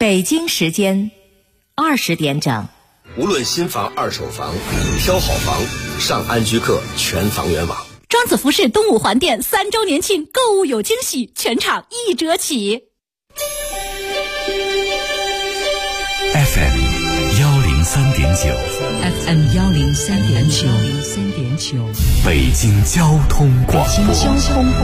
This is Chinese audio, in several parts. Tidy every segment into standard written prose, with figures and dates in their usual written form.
北京时间20点整。 无论新房二手房，挑好房上安居客全房源网。 庄子服饰东五环店3周年庆购物有惊喜，全场1折起。 FM 103.9 FM 103.9 北京交通广播。 北京交通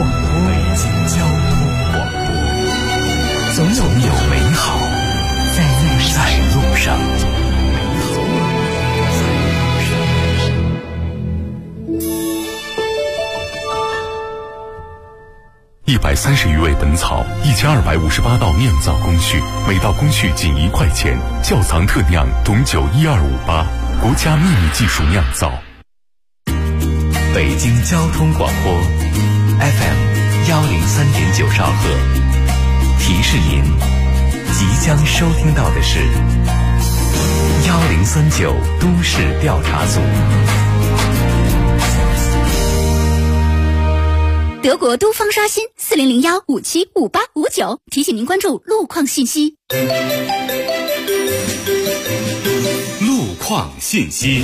广播，总有美好在路上。 130余味本草，1258道酿造工序，每道工序仅1块钱。窖藏特酿董酒12588，国家秘密技术酿造。 北京交通广播 FM 103.9兆赫，提示您即将收听到的是1039都市调查组。 德国都方刷新4001575859，提醒您关注路况信息。 路况信息。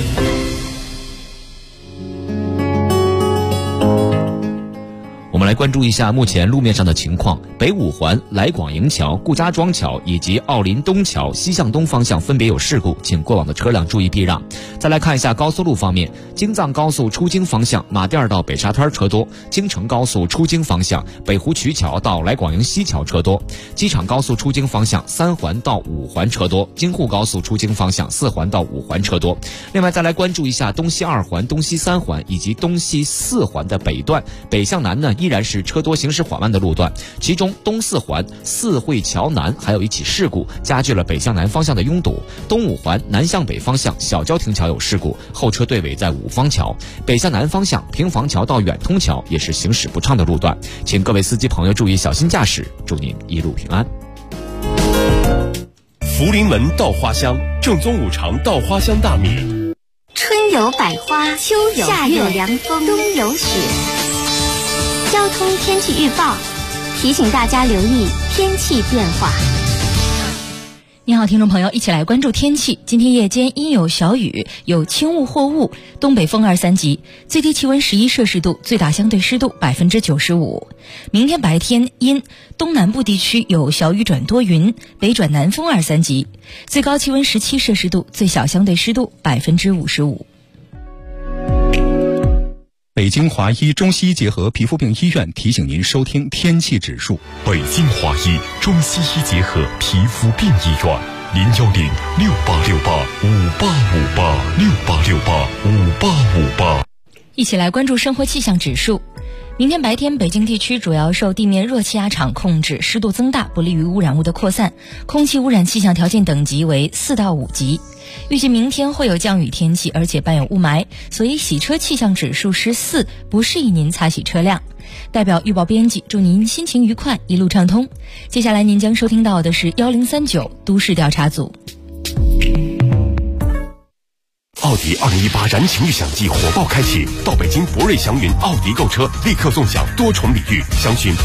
我们来关注一下目前路面上的情况。北五环来广营桥、顾家庄桥以及奥林东桥西向东方向分别有事故，请过往的车辆注意避让。再来看一下高速路方面，京藏高速出京方向马甸到北沙滩车多，京承高速出京方向北湖渠桥到来广营西桥车多，机场高速出京方向3环到5环车多，京沪高速出京方向4环到5环车多。另外再来关注一下东西2环、东西3环以及东西4环的北段，北向南呢依然是车多行驶缓慢的路段，其中东4环四惠桥南还有一起事故，加剧了北向南方向的拥堵。东5环南向北方向小交亭桥有事故，后车队尾在五方桥。北向南方向平房桥到远通桥也是行驶不畅的路段，请各位司机朋友注意小心驾驶，祝您一路平安。 福临门稻花香，正宗5常稻花香大米。 春有百花，秋有夏有凉风，冬有雪。交通天气预报提醒大家留意天气变化。 你好，听众朋友，一起来关注天气。今天夜间阴有小雨，有轻雾或雾，东北风2、3级，最低气温11摄氏度，最大相对湿度95%。明天白天阴，东南部地区有小雨转多云，北转南风2、3级，最高气温17摄氏度，最小相对湿度55%。 北京华医中西医结合皮肤病医院提醒您收听天气指数。 北京华医中西医结合皮肤病医院，0106868585858，68685858。 一起来关注生活气象指数。明天白天，北京地区主要受地面热气压场控制，湿度增大，不利于污染物的扩散，空气污染气象条件等级为4到5级。预计明天会有降雨天气，而且伴有雾霾，所以洗车气象指数是4，不适宜您擦洗车辆。代表预报编辑祝您心情愉快，一路畅通。接下来您将收听到的是1039都市调查组。 奥迪2018燃情预享季火爆开启，到北京博瑞祥云奥迪购车，立刻送享多重礼遇，详询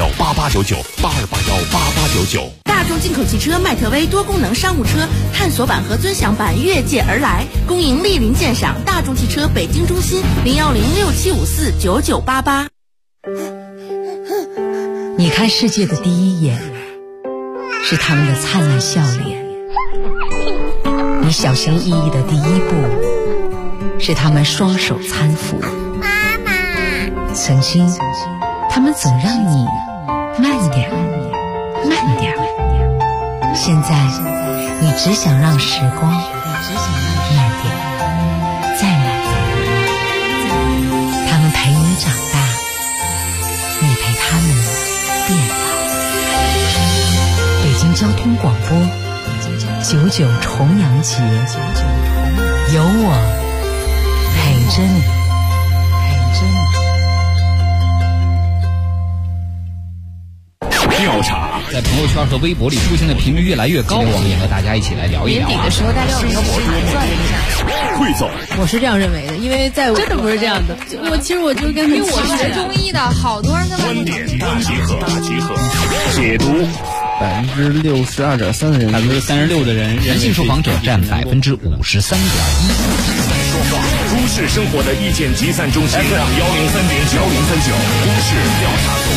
82818899，82818899。 大众进口汽车迈特威多功能商务车探索版和尊享版越界而来，恭迎莅临鉴赏。大众汽车北京中心01067549988。 你看世界的第一眼，是他们的灿烂笑脸。你小心翼翼的第一步，是他们双手搀扶。 妈妈， 曾经他们总让你慢点慢点，现在你只想让时光慢点再慢点。他们陪你长大，你陪他们变老。北京交通广播99重阳节，有我陪着你。 调查在朋友圈和微博里出现的频率越来越高，我们也和大家一起来聊一聊。 年底的时候，大家有没有盘算了一下？ 汇总， 我是这样认为的，因为在我真的不是这样的。其实我就跟因为我学中医的，好多人跟观点大集合，解读 62.3%的人 ，36%的人， 男性受访者占53.1%。 都市生活的意见集散中心 FM 103.9 都市调查组。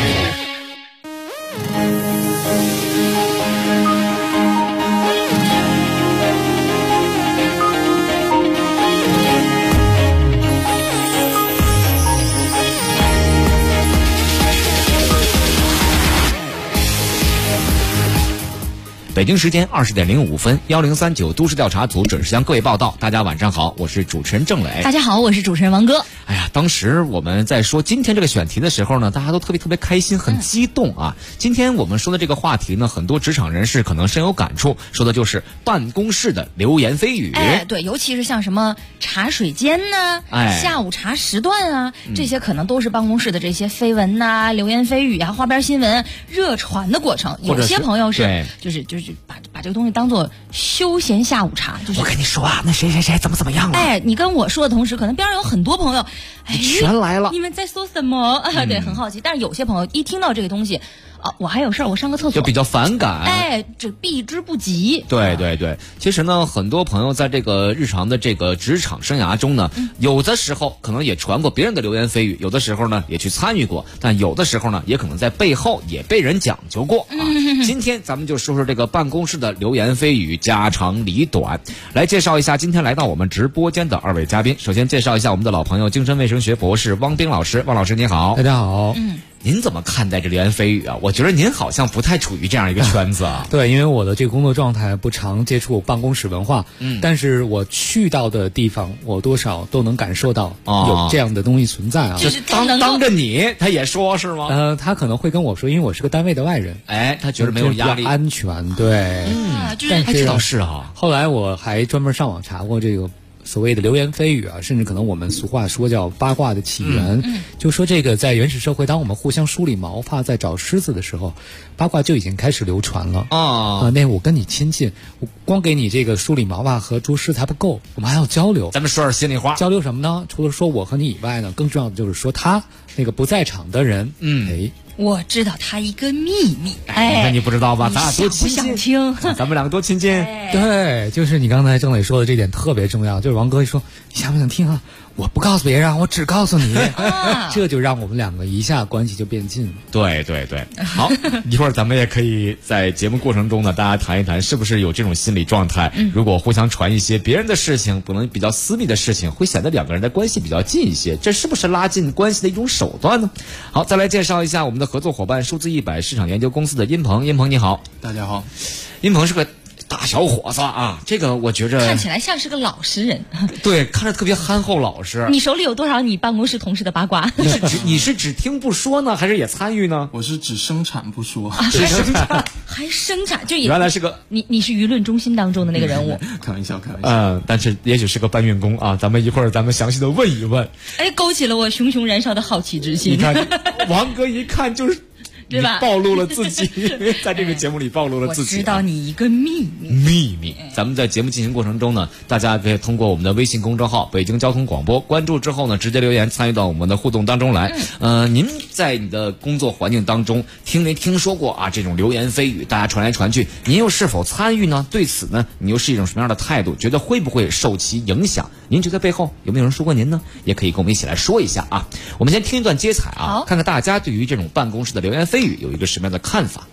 北京时间20点05分，1039都市调查组准时向各位报道。大家晚上好，我是主持人郑磊。 大家好，我是主持人王哥。 哎呀，当时我们在说今天这个选题的时候呢，大家都特别开心，很激动啊。今天我们说的这个话题呢，很多职场人士可能深有感触，说的就是办公室的流言蜚语。 对，尤其是像什么茶水间呢，下午茶时段啊，这些可能都是办公室的这些绯闻呐、流言蜚语啊、花边新闻热传的过程。有些朋友是就是把这个东西当做休闲下午茶，就是我跟你说啊，那谁怎么样了？ 你跟我说的同时，可能边上有很多朋友， 全来了。 你们在说什么？对，很好奇。但是有些朋友一听到这个东西，我还有事儿，我上个厕所， 就比较反感。 这避之不及。 对，其实呢，很多朋友在这个日常的这个职场生涯中呢，有的时候可能也传过别人的流言蜚语，有的时候呢也去参与过，但有的时候呢也可能在背后也被人讲究过啊。今天咱们就说说这个办公室的流言蜚语家长里短，来介绍一下今天来到我们直播间的2位嘉宾。首先介绍一下我们的老朋友，精神卫生学博士汪冰老师。汪老师你好。 大家好。 您怎么看待这流言蜚语啊？我觉得您好像不太处于这样一个圈子啊。 对，因为我的这个工作状态不常接触办公室文化，但是我去到的地方，我多少都能感受到有这样的东西存在啊。 就是当着你，他也说是吗？ 他可能会跟我说，因为我是个单位的外人， 他觉得没有压力， 安全。对， 但还知道是啊。 后来我还专门上网查过这个所谓的流言蜚语啊，甚至可能我们俗话说叫八卦的起源，就说这个在原始社会，当我们互相梳理毛发在找狮子的时候，八卦就已经开始流传了那我跟你亲近，我光给你这个梳理毛发和捉狮子还不够，我们还要交流。 咱们说点心里话， 交流什么呢？除了说我和你以外呢，更重要的就是说他那个不在场的人， 我知道他一个秘密。 那你不知道吧？咱俩多亲近， 不想听。 咱们两个多亲近。 对，就是你刚才郑磊说的这点特别重要，就是王哥一说你想不想听啊？我不告诉别人，我只告诉你，这就让我们两个一下关系就变近了。 对，好，一会儿咱们也可以在节目过程中呢，大家谈一谈是不是有这种心理状态。如果互相传一些别人的事情，可能比较私密的事情，会显得两个人的关系比较近一些，这是不是拉近关系的一种手段呢？好，再来介绍一下我们的合作伙伴数字100市场研究公司的殷鹏。殷鹏你好。 大家好。 殷鹏是个大小伙子啊，这个我觉着看起来像是个老实人。 对，看着特别憨厚老实。 你手里有多少你办公室同事的八卦？ 你是只听不说呢，还是也参与呢？ 我是只生产不说。 只生产还生产，就原来是个你是舆论中心当中的那个人物。 开玩笑。 但是也许是个搬运工啊，咱们一会儿详细的问一问。 勾起了我熊熊燃烧的好奇之心。 你看，王哥一看就是。 对吧？ 暴露了自己，在这个节目里暴露了自己。 我知道你一个秘密。 咱们在节目进行过程中呢，大家可以通过我们的微信公众号“北京交通广播”关注之后呢，直接留言参与到我们的互动当中来。您在你的工作环境当中听没听说过啊这种流言蜚语，大家传来传去，您又是否参与呢？对此呢，你又是一种什么样的态度？觉得会不会受其影响？您觉得背后有没有人说过您呢？也可以跟我们一起来说一下啊。我们先听一段接彩啊，看看大家对于这种办公室的流言蜚语有一个什么样的看法。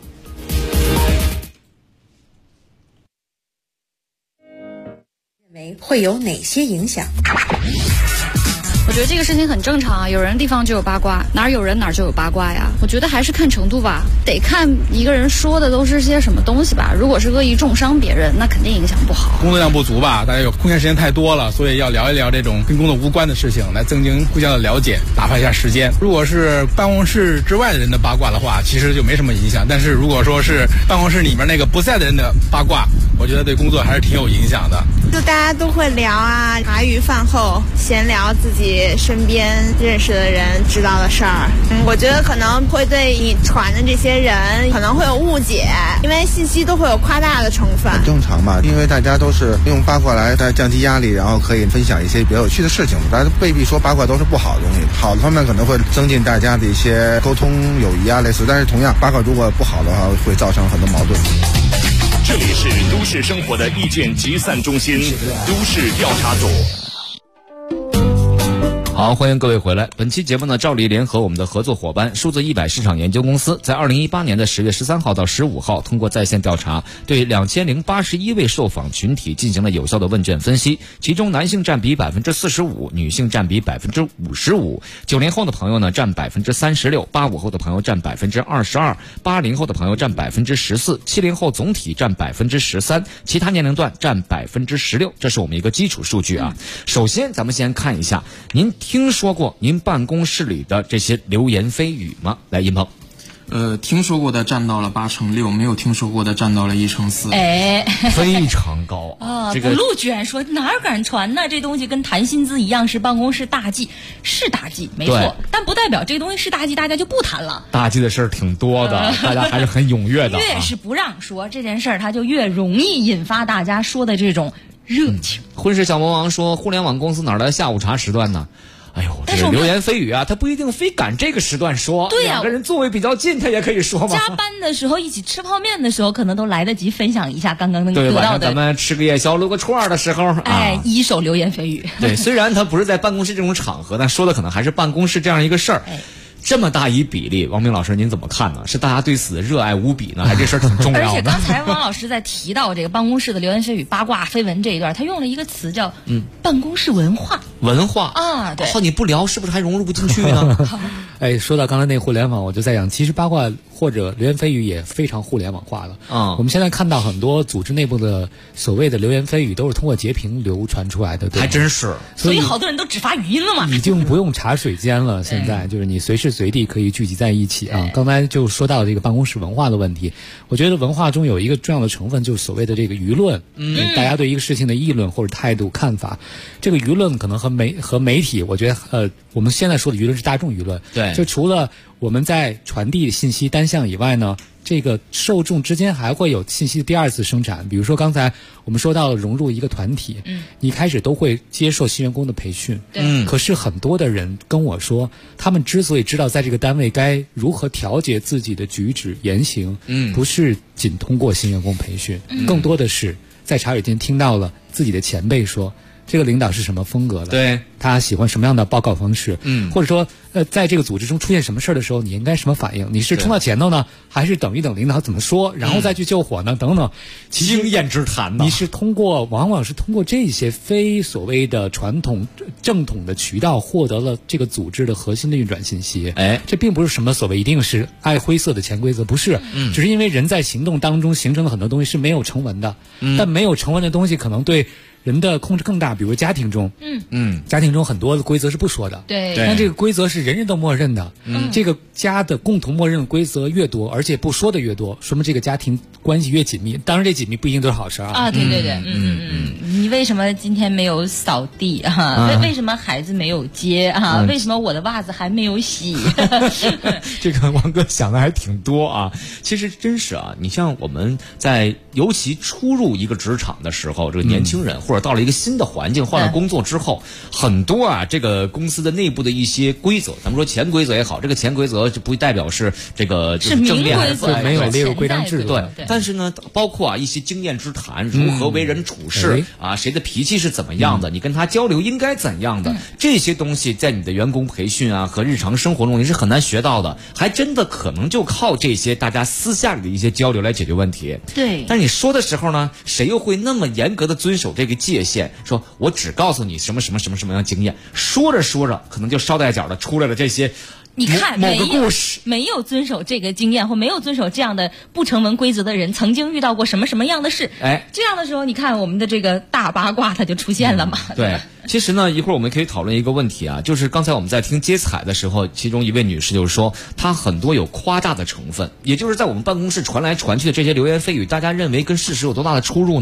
认为会有哪些影响？ 我觉得这个事情很正常啊，有人的地方就有八卦，哪儿有人哪儿就有八卦呀。我觉得还是看程度吧，得看一个人说的都是些什么东西吧。如果是恶意重伤别人，那肯定影响不好。 工作量不足吧，大家有空闲时间太多了，所以要聊一聊这种跟工作无关的事情，来增进互相的了解，打发一下时间。如果是办公室之外的人的八卦的话，其实就没什么影响。但是如果说是办公室里面那个不在的人的八卦，我觉得对工作还是挺有影响的。 就大家都会聊啊，茶余饭后闲聊自己身边认识的人知道的事儿。我觉得可能会对你传的这些人可能会有误解，因为信息都会有夸大的成分。 很正常嘛，因为大家都是用八卦来降低压力，然后可以分享一些比较有趣的事情。大家未必说八卦都是不好的东西，好的方面可能会增进大家的一些沟通、友谊啊类似，但是同样八卦如果不好的话，会造成很多矛盾。 这里是都市生活的意见集散中心，都市调查组。 好，欢迎各位回来。本期节目呢，照例联合我们的合作伙伴数字100市场研究公司，在2018年的10月13号到15号，通过在线调查，对2081位受访群体进行了有效的问卷分析，其中男性占比45%，女性占比55%，90后的朋友呢占36%，85后的朋友占22%，80后的朋友占14%，70后总体占13%，其他年龄段占16%，这是我们一个基础数据啊。首先，咱们先看一下，您听说过您办公室里的这些流言蜚语吗？来，殷鹏。 听说过的占到了86%，没有听说过的占到了1%。 哎，非常高啊！这个陆居然说哪儿敢传呢？这东西跟谈薪资一样，是办公室大忌，是大忌，没错。但不代表这个东西是大忌，大家就不谈了。 大忌的事儿挺多的，大家还是很踊跃的。 越是不让说这件事儿，它就越容易引发大家说的这种热情。 婚事小魔王说，互联网公司哪来下午茶时段呢？哎呦，这个流言蜚语啊，他不一定非赶这个时段说。 对呀， 两个人座位比较近，他也可以说嘛。 加班的时候一起吃泡面的时候，可能都来得及分享一下刚刚那个得到的。 对，晚上咱们吃个夜宵、撸个串的时候， 哎，一手流言蜚语。 对，虽然他不是在办公室这种场合，但说的可能还是办公室这样一个事儿。这么大一比例，王明老师您怎么看呢？是大家对此热爱无比呢，还是这事儿挺重要的？ 而且刚才王老师在提到这个办公室的流言蜚语、八卦绯闻这一段，他用了一个词叫办公室文化。 文化啊，对。 你不聊，是不是还融入不进去呢？ 哎，说到刚才那互联网，我就在想，其实八卦或者流言蜚语也非常互联网化了。我们现在看到很多组织内部的所谓的流言蜚语，都是通过截屏流传出来的，对吧？ 还真是。 所以好多人都只发语音了嘛。 已经不用茶水间了，现在就是你随时随地可以聚集在一起啊。刚才就说到这个办公室文化的问题，我觉得文化中有一个重要的成分，就是所谓的这个舆论，大家对一个事情的议论或者态度看法。这个舆论可能和媒体，我觉得我们现在说的舆论是大众舆论。 对， 就除了我们在传递信息单向以外呢，这个受众之间还会有信息的第二次生产。比如说刚才我们说到了融入一个团体，你一开始都会接受新员工的培训，可是很多的人跟我说，他们之所以知道在这个单位该如何调节自己的举止言行，不是仅通过新员工培训，更多的是在茶水间听到了自己的前辈说，这个领导是什么风格的， 对， 他喜欢什么样的报告方式，或者说在这个组织中出现什么事儿的时候，你应该什么反应？你是冲到前头呢，还是等一等领导怎么说，然后再去救火呢？等等， 经验之谈呢？ 你是往往是通过这些非所谓的传统正统的渠道获得了这个组织的核心的运转信息。 哎， 这并不是什么所谓一定是爱灰色的潜规则，不是，只是因为人在行动当中形成了很多东西是没有成文的，但没有成文的东西可能对人的控制更大。比如家庭中，家庭中很多的规则是不说的， 对， 但这个规则是人人都默认的，这个家的共同默认的规则越多，而且不说的越多，说明这个家庭关系越紧密。当然，这紧密不一定都是好事啊。 对对对，你为什么今天没有扫地啊？为什么孩子没有接啊？为什么我的袜子还没有洗？ 这个王哥想的还挺多啊。其实真是啊，你像我们在尤其初入一个职场的时候，这个年轻人或者到了一个新的环境，换了工作之后，很多啊，这个公司的内部的一些规则，咱们说潜规则也好，这个潜规则就不代表是这个就是正面还是反面， 没有列入规章制度。 对，但是呢，包括啊一些经验之谈，如何为人处事啊，谁的脾气是怎么样的，你跟他交流应该怎样的，这些东西在你的员工培训啊和日常生活中你是很难学到的，还真的可能就靠这些大家私下里的一些交流来解决问题。 对， 但是你说的时候呢，谁又会那么严格的遵守这个界限？说我只告诉你什么样经验，说着说着可能就捎带脚的出来了这些。 你看， 某个故事没有遵守这个经验或没有遵守这样的不成文规则的人，曾经遇到过什么样的事？哎，这样的时候，你看我们的这个大八卦它就出现了嘛。 对，其实呢，一会儿我们可以讨论一个问题啊，就是刚才我们在听接彩的时候，其中一位女士就是说，她很多有夸大的成分，也就是在我们办公室传来传去的这些流言蜚语，大家认为跟事实有多大的出入呢？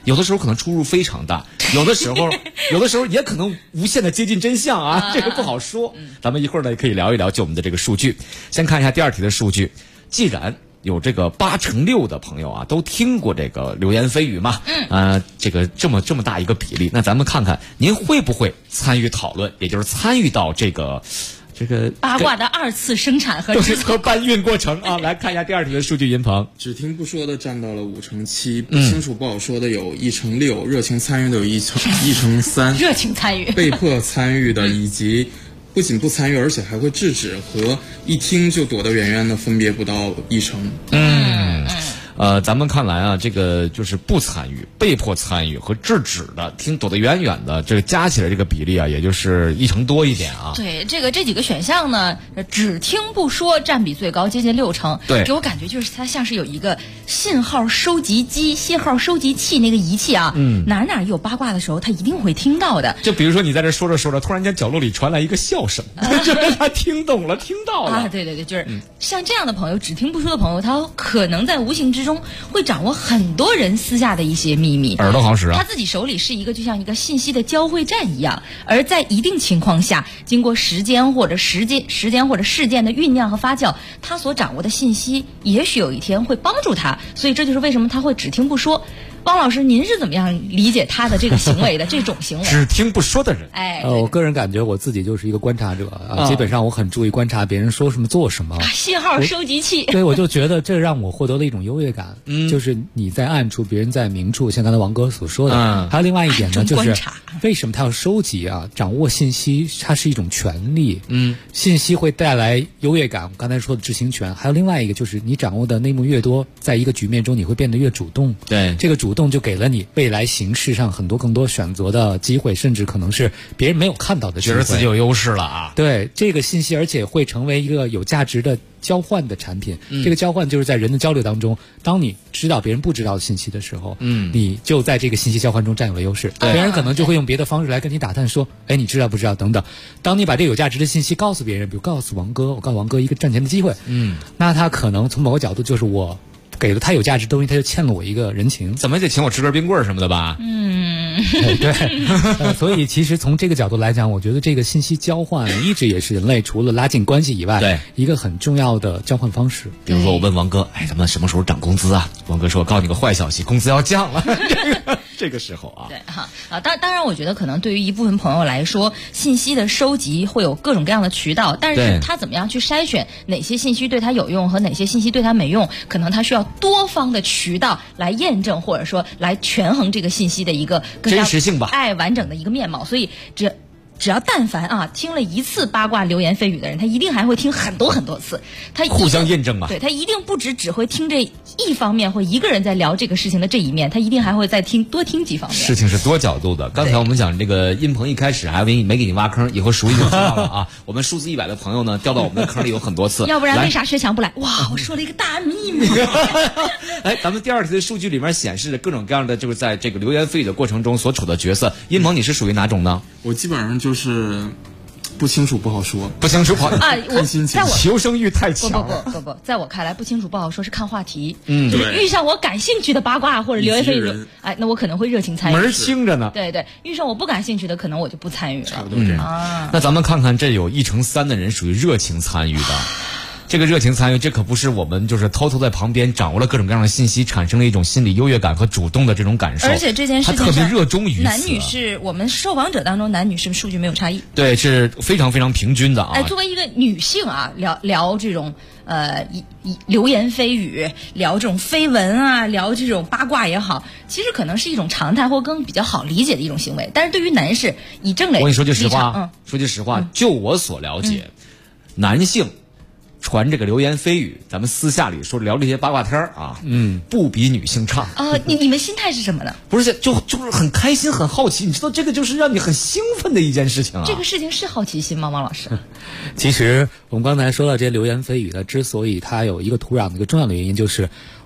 有的时候可能出入非常大，有的时候也可能无限的接近真相啊，这个不好说。咱们一会儿呢也可以聊一聊就我们的这个数据。先看一下第二题的数据，既然有这个86%的朋友啊，都听过这个流言蜚语嘛，这个这么大一个比例，那咱们看看您会不会参与讨论，也就是参与到这个八卦的2次生产和搬运过程啊。来看一下第二题的数据，银鹏。 只听不说的占到了5%7%，不清楚不好说的有1%6%，热情参与的有1%3%， 热情参与， 被迫参与的以及不仅不参与，而且还会制止和一听就躲得远远的分别不到1%。 咱们看来啊，这个就是不参与、被迫参与和制止的，听躲得远远的，这个加起来这个比例啊，也就是1%多一点啊。 对，这几个选项呢，只听不说占比最高，接近60%。 对， 给我感觉就是它像是有一个信号收集机、信号收集器那个仪器啊，哪有八卦的时候，它一定会听到的。 就比如说你在这说着，突然间角落里传来一个笑声，就是他听懂了，听到了啊。对，就是像这样的朋友，只听不说的朋友，他可能在无形之中会掌握很多人私下的一些秘密， 耳朵好使啊！ 他自己手里是一个就像一个信息的交汇站一样，而在一定情况下，经过时间或者事件的酝酿和发酵，他所掌握的信息，也许有一天会帮助他。所以这就是为什么他会只听不说。汪老师，您是怎么样理解他的这个行为的？这种行为， 只听不说的人。 我个人感觉我自己就是一个观察者啊，基本上我很注意观察别人说什么做什么。 信号收集器。 对，我就觉得这让我获得了一种优越感。就是你在暗处，别人在明处，像刚才王哥所说的。还有另外一点呢，就是为什么他要收集啊？掌握信息，它是一种权利。信息会带来优越感。我刚才说的知情权，还有另外一个就是你掌握的内幕越多，在一个局面中你会变得越主动。 对， 这个主动就给了你未来形势上更多选择的机会，甚至可能是别人没有看到的机会， 觉得自己有优势了啊。 对，这个信息而且会成为一个有价值的交换的产品。这个交换就是在人的交流当中，当你知道别人不知道的信息的时候，你就在这个信息交换中占有了优势。别人可能就会用别的方式来跟你打探说，你知道不知道等等。当你把这个有价值的信息告诉别人，比如告诉王哥，我告诉王哥一个赚钱的机会，那他可能从某个角度就是我给了他有价值的东西，他就欠了我一个人情， 怎么也得请我吃根冰棍什么的吧？ 对，所以其实从这个角度来讲，我觉得这个信息交换一直也是人类除了拉近关系以外， 对一个很重要的交换方式。 比如说我问王哥，咱们什么时候涨工资啊？王哥说，我告诉你个坏消息，工资要降了。这个时候啊， 对当然，我觉得可能对于一部分朋友来说，信息的收集会有各种各样的渠道，但是他怎么样去筛选哪些信息对他有用和哪些信息对他没用，可能他需要多方的渠道来验证，或者说来权衡这个信息的一个更加真实性吧， 完整的一个面貌。所以只要但凡听了一次八卦流言蜚语的人，他一定还会听很多次，他互相验证吧。 对，他一定不只会听这一方面，或一个人在聊这个事情的这一面，他一定还会再多听几方面。 事情是多角度的。刚才我们讲这个音鹏一开始还没给你挖坑，以后熟悉就知道了啊。我们数字100的朋友呢，掉到我们的坑里有很多次。 要不然为啥薛强不来？哇，我说了一个大秘密。 咱们第二题的数据里面显示着各种各样的，就是在这个流言蜚语的过程中所处的角色。音鹏，你是属于哪种呢？ 我基本上就是不清楚不好说， 不清楚不好看心情， 求生欲太强。 不，在我看来，不清楚不好说是看话题。就是遇上我感兴趣的八卦或者流言蜚语，那我可能会热情参与。 门清着呢。 对，遇上我不感兴趣的，可能我就不参与了。 差不多这样。 那咱们看看，这有1%3的人属于热情参与的。这个热情参与，这可不是我们就是偷偷在旁边掌握了各种各样的信息，产生了一种心理优越感和主动的这种感受。 而且这件事情他特别热衷于此。 男女是我们受访者当中男女是不是数据没有差异？ 对，是非常非常平均的啊。 作为一个女性啊，聊这种流言蜚语，聊这种绯闻啊，聊这种八卦也好，其实可能是一种常态或更比较好理解的一种行为。但是对于男士，以郑磊， 我跟你说句实话，就我所了解，男性传这个流言蜚语，咱们私下里说聊这些八卦天啊，不比女性差啊。你们心态是什么呢？ 不是，就是很开心、很好奇。你知道这个就是让你很兴奋的一件事情啊。 这个事情是好奇心吗，王老师？ 其实我们刚才说到这些流言蜚语的，之所以它有一个土壤的一个重要的原因，就是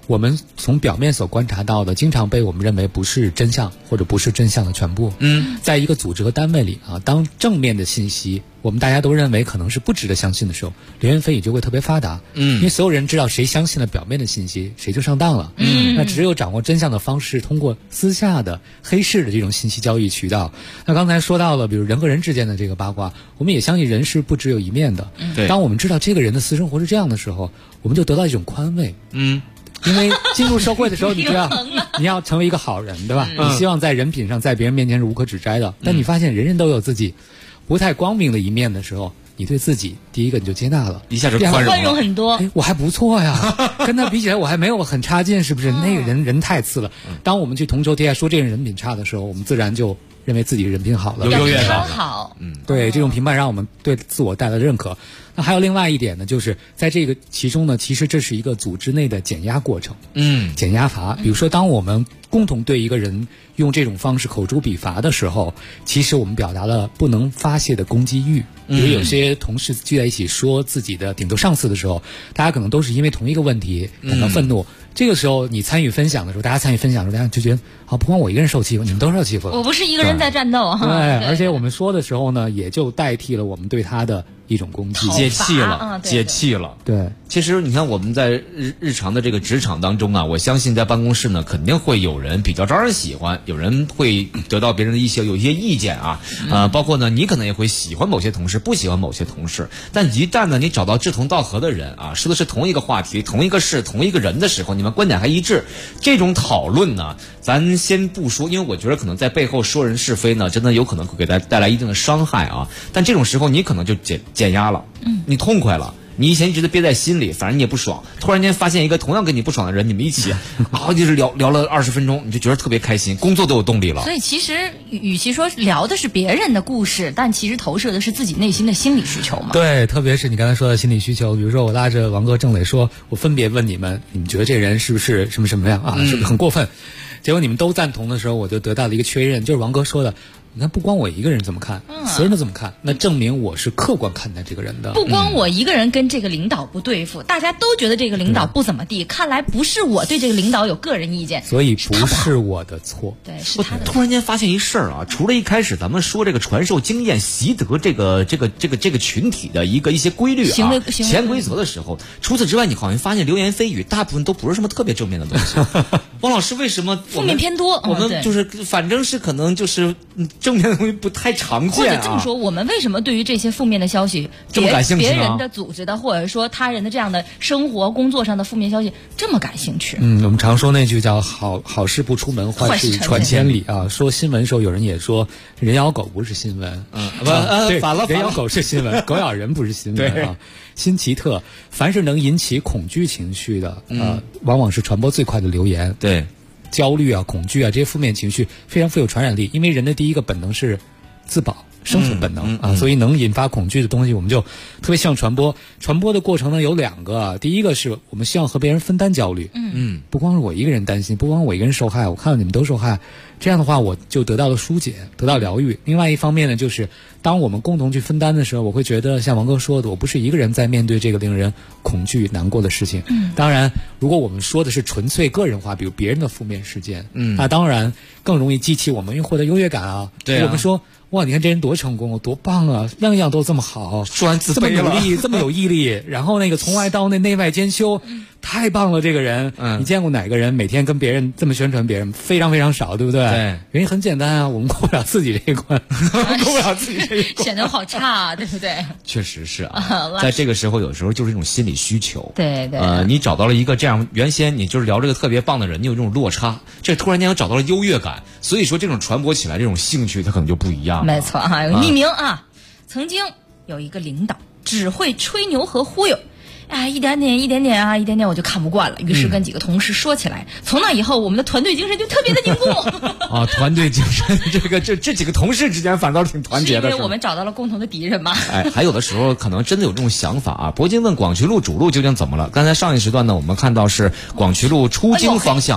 我们从表面所观察到的，经常被我们认为不是真相或者不是真相的全部。在一个组织和单位里啊，当正面的信息我们大家都认为可能是不值得相信的时候，流言蜚语就会特别发达。因为所有人知道谁相信了表面的信息，谁就上当了。那只有掌握真相的方式，通过私下的黑市的这种信息交易渠道。那刚才说到了，比如人和人之间的这个八卦，我们也相信人是不只有一面的。当我们知道这个人的私生活是这样的时候，我们就得到一种宽慰。因为进入社会的时候，你知道你要成为一个好人，对吧？你希望在人品上在别人面前是无可指摘的。但你发现人人都有自己不太光明的一面的时候，你对自己第一个你就接纳了， 一下就宽容很多。 我还不错呀，跟他比起来我还没有很差劲，是不是？那个人太次了。当我们去同仇敌忾说这个人品差的时候，我们自然就认为自己人品好了， 有优越感。 好， 对，这种评判让我们对自我带来认可。那还有另外一点呢，就是在这个其中呢，其实这是一个组织内的减压过程。减压阀，比如说当我们共同对一个人用这种方式口诛笔伐的时候，其实我们表达了不能发泄的攻击欲。比如有些同事聚在一起说自己的顶头上司的时候，大家可能都是因为同一个问题感到愤怒。这个时候你参与分享的时候，大家参与分享的时候，大家就觉得好，不光我一个人受欺负，你们都受欺负了。 我不是一个人在战斗哈。 对，而且我们说的时候呢，也就代替了我们对他的一种攻击， 解气了，解气了。 对， 其实你看我们在日常的这个职场当中啊，我相信在办公室呢，肯定会有人比较招人喜欢，有人会得到别人的有一些意见啊，包括呢，你可能也会喜欢某些同事，不喜欢某些同事。但一旦呢，你找到志同道合的人啊，说的是同一个话题、同一个事、同一个人的时候，你们观点还一致，这种讨论呢，咱先不说，因为我觉得可能在背后说人是非呢，真的有可能会给他带来一定的伤害啊。但这种时候，你可能就减压了，你痛快了。你以前一直都憋在心里，反正你也不爽，突然间发现一个同样跟你不爽的人，你们一起就是聊了20分钟，你就觉得特别开心，工作都有动力了。 所以其实与其说聊的是别人的故事，但其实投射的是自己内心的心理需求嘛。 对，特别是你刚才说的心理需求，比如说我拉着王哥、郑磊说，我分别问你们觉得这人是不是什么什么样啊？是不是很过分？结果你们都赞同的时候，我就得到了一个确认，就是王哥说的。你看，不光我一个人这么看，所有人都这么看，那证明我是客观看待这个人的。 不光我一个人跟这个领导不对付，大家都觉得这个领导不怎么地，看来不是我对这个领导有个人意见， 所以不是我的错。 对，是他的错。 突然间发现一事儿啊，除了一开始咱们说这个传授经验、习得这个群体的一些规律啊、潜规则的时候，除此之外，你好像发现流言蜚语大部分都不是什么特别正面的东西。汪老师，为什么负面偏多？ 我们就是反正是可能就是正面的东西不太常见啊。 或者这么说，我们为什么对于这些负面的消息， 这么感兴趣呢？ 别人的组织的，或者说他人的这样的生活、工作上的负面消息这么感兴趣？ 我们常说那句叫好事不出门，坏事传千里啊。说新闻的时候，有人也说人咬狗不是新闻，反了，人咬狗是新闻，狗咬人不是新闻啊。新奇特，凡是能引起恐惧情绪的，往往是传播最快的流言。 对， 焦虑啊、恐惧啊这些负面情绪非常富有传染力，因为人的第一个本能是自保。生存本能啊，所以能引发恐惧的东西，我们就特别希望传播。传播的过程呢有两个，第一个是我们希望和别人分担焦虑，不光是我一个人担心，不光我一个人受害，我看到你们都受害，这样的话我就得到了疏解，得到疗愈。另外一方面呢，就是当我们共同去分担的时候，我会觉得像王哥说的，我不是一个人在面对这个令人恐惧、难过的事情。当然，如果我们说的是纯粹个人化，比如别人的负面事件，那当然更容易激起我们又获得优越感啊。 对啊， 我们说。哇，你看这人多成功，多棒啊！样样都这么好， 说完自这么努力，这么有毅力，然后那个从外到内，内外兼修，太棒了！这个人，你见过哪个人每天跟别人这么宣传别人？非常非常少，对不对？ 对， 原因很简单啊，我们过不了自己这一关，过不了自己这一关， 显得好差啊，对不对？ 确实是啊，在这个时候，有时候就是一种心理需求。 对对。 你找到了一个这样，原先你就是聊这个特别棒的人，你有这种落差，这突然间又找到了优越感，所以说这种传播起来这种兴趣，它可能就不一样了。 没错哈，有匿名啊，曾经有一个领导只会吹牛和忽悠。一点点我就看不惯了，于是跟几个同事说起来。从那以后，我们的团队精神就特别的凝固。 团队精神，这几个同事之间反倒挺团结的。 是因为我们找到了共同的敌人嘛？ 还有的时候可能真的有这种想法啊。铂金问广渠路主路究竟怎么了？刚才上一时段呢，我们看到是广渠路出京方向。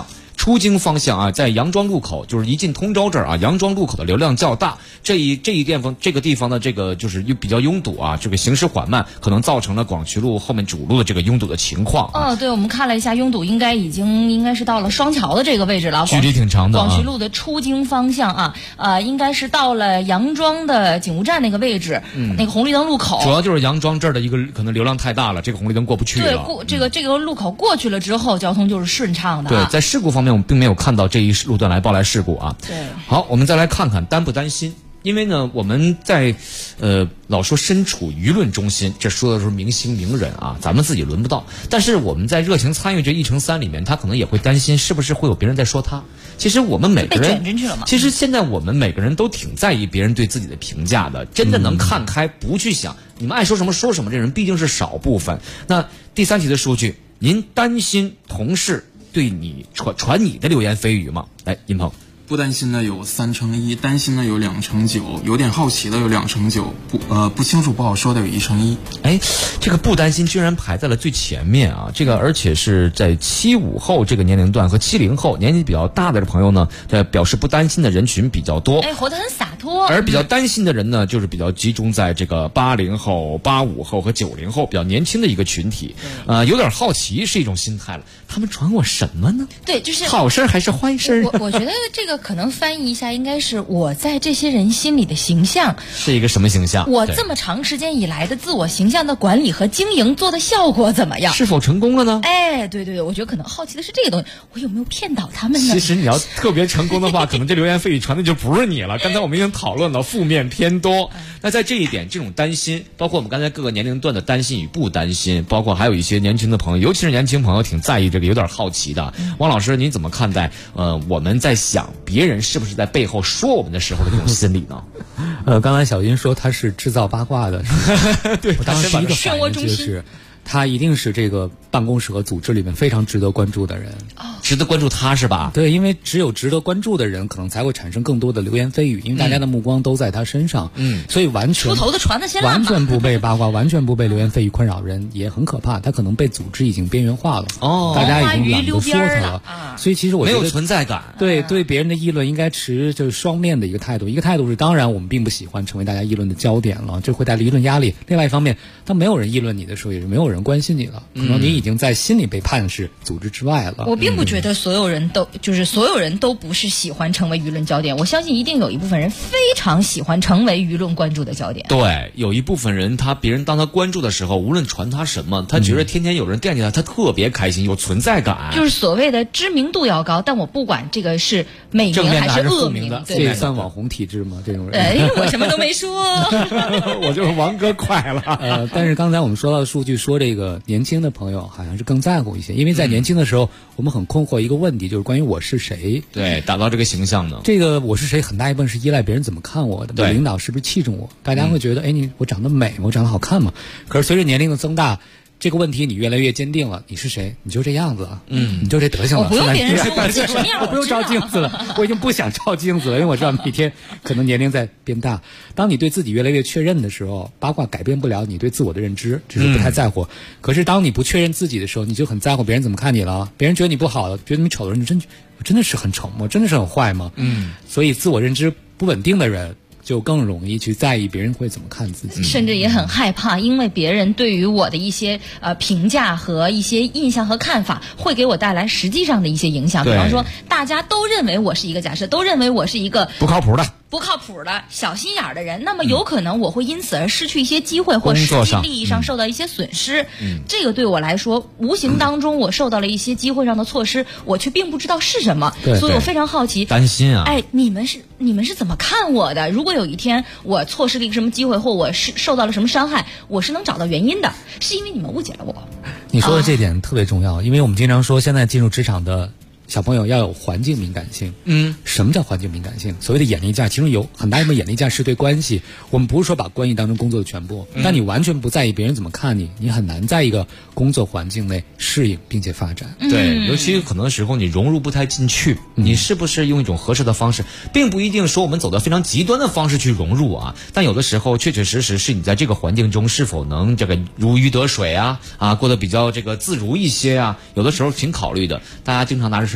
出京方向啊，在杨庄路口，就是一进通州这儿啊，杨庄路口的流量较大，这个地方的这个就是比较拥堵啊，这个行驶缓慢，可能造成了广渠路后面主路的这个拥堵的情况。 对，我们看了一下，拥堵应该是到了双桥的这个位置了， 距离挺长的。 广渠路的出京方向应该是到了杨庄的警务站那个位置，那个红绿灯路口。 主要就是杨庄这儿的一个可能流量太大了，这个红绿灯过不去了。 对，这个路口过去了之后，交通就是顺畅的。 对，在事故方面，我们并没有看到这一路段来报来事故啊。 对， 好，我们再来看看担不担心。因为呢，我们在老说身处舆论中心，这说的是明星名人啊，咱们自己轮不到。但是我们在热情参与这1乘3里面，他可能也会担心是不是会有别人在说他。其实我们每个人被卷进去了吗？ 其实现在我们每个人都挺在意别人对自己的评价的，真的能看开，不去想你们爱说什么说什么，这人毕竟是少部分。那第3题的数据，您担心同事对你传你的流言蜚语吗？来，殷鹏。 不担心的有3%，担心的有2%，有点好奇的有2%，不清楚不好说的有1%。 哎，这个不担心居然排在了最前面啊！这个而且是在75后这个年龄段和70后年纪比较大的朋友呢，表示不担心的人群比较多。 活得很洒脱。 而比较担心的人呢，就是比较集中在这个80后、85后和90后比较年轻的一个群体。有点好奇是一种心态了。他们传我什么呢？ 对，就是好事还是坏事？ 我觉得这个可能翻译一下，应该是我在这些人心里的形象是一个什么形象？ 我这么长时间以来的自我形象的管理和经营做的效果怎么样？ 是否成功了呢？ 对，我觉得可能好奇的是这个东西，我有没有骗倒他们呢？ 其实你要特别成功的话，可能这流言蜚语传的就不是你了。刚才我们已经讨论了负面偏多，那在这一点，这种担心，包括我们刚才各个年龄段的担心与不担心，包括还有一些年轻的朋友，尤其是年轻朋友挺在意这个，有点好奇的。王老师，您怎么看待我们在想别人是不是在背后说我们的时候的这种心理呢？ 刚才小英说他是制造八卦的， 对， 我当时第一个反应就是他一定是这个办公室和组织里面非常值得关注的人。 值得关注他是吧？ 对，因为只有值得关注的人，可能才会产生更多的流言蜚语，因为大家的目光都在他身上。所以完全出头的传的先烂， 完全不被八卦，完全不被流言蜚语困扰的人也很可怕。他可能被组织已经边缘化了，大家已经懒得说他了。所以其实我觉得没有存在感。 对别人的议论应该持就是双面的一个态度。一个态度是，当然我们并不喜欢成为大家议论的焦点了，这会带来议论压力。另外一方面，当没有人议论你的时候，也是没有人关心你了，可能你已经在心里被判是组织之外了。 我并不觉得所有人都不是喜欢成为舆论焦点，我相信一定有一部分人非常喜欢成为舆论关注的焦点。 对，有一部分人别人当他关注的时候，无论传他什么，他觉得天天有人惦记他，他特别开心，有存在感。 就是所谓的知名度要高，但我不管这个是美名还是恶名的，这也算网红体质吗？这种人？我什么都没说， 我就是王哥快了。但是刚才我们说到的数据说这个年轻的朋友好像是更在乎一些，因为在年轻的时候，我们很困惑一个问题，就是关于我是谁。 对，打造这个形象呢？ 这个我是谁很大一部分是依赖别人怎么看我的，领导是不是器重我？大家会觉得，我长得美，我长得好看嘛？可是随着年龄的增大，这个问题你越来越坚定了，你是谁？你就这样子了，你就这德行了。 我不用别人说我什么样， 我不用照镜子了，我已经不想照镜子了，因为我知道每天可能年龄在变大。当你对自己越来越确认的时候，八卦改变不了你对自我的认知，只是不太在乎。可是当你不确认自己的时候，你就很在乎别人怎么看你了。别人觉得你不好了，觉得你丑的人，你真的是很丑吗？真的是很坏吗？所以自我认知不稳定的人，就更容易去在意别人会怎么看自己， 甚至也很害怕，因为别人对于我的一些评价和一些印象和看法，会给我带来实际上的一些影响。比方说，大家都认为我是一个假设，都认为我是一个不靠谱的、 小心眼的人，那么有可能我会因此而失去一些机会，或实际利益上受到一些损失。这个对我来说，无形当中我受到了一些机会上的错失，我却并不知道是什么，所以我非常好奇， 担心啊！ 你们是怎么看我的？如果有一天我错失了一个什么机会，或我是受到了什么伤害，我是能找到原因的，是因为你们误解了我。 你说的这点特别重要，因为我们经常说，现在进入职场的小朋友要有环境敏感性。什么叫环境敏感性？所谓的眼力价，其中有很大一部分眼力价是对关系。我们不是说把关系当成工作的全部，但你完全不在意别人怎么看你，你很难在一个工作环境内适应并且发展。 对，尤其可能时候你融入不太进去，你是不是用一种合适的方式，并不一定说我们走到非常极端的方式去融入啊。但有的时候确确实实是你在这个环境中是否能这个如鱼得水啊，过得比较这个自如一些啊，有的时候挺考虑的。大家经常拿着是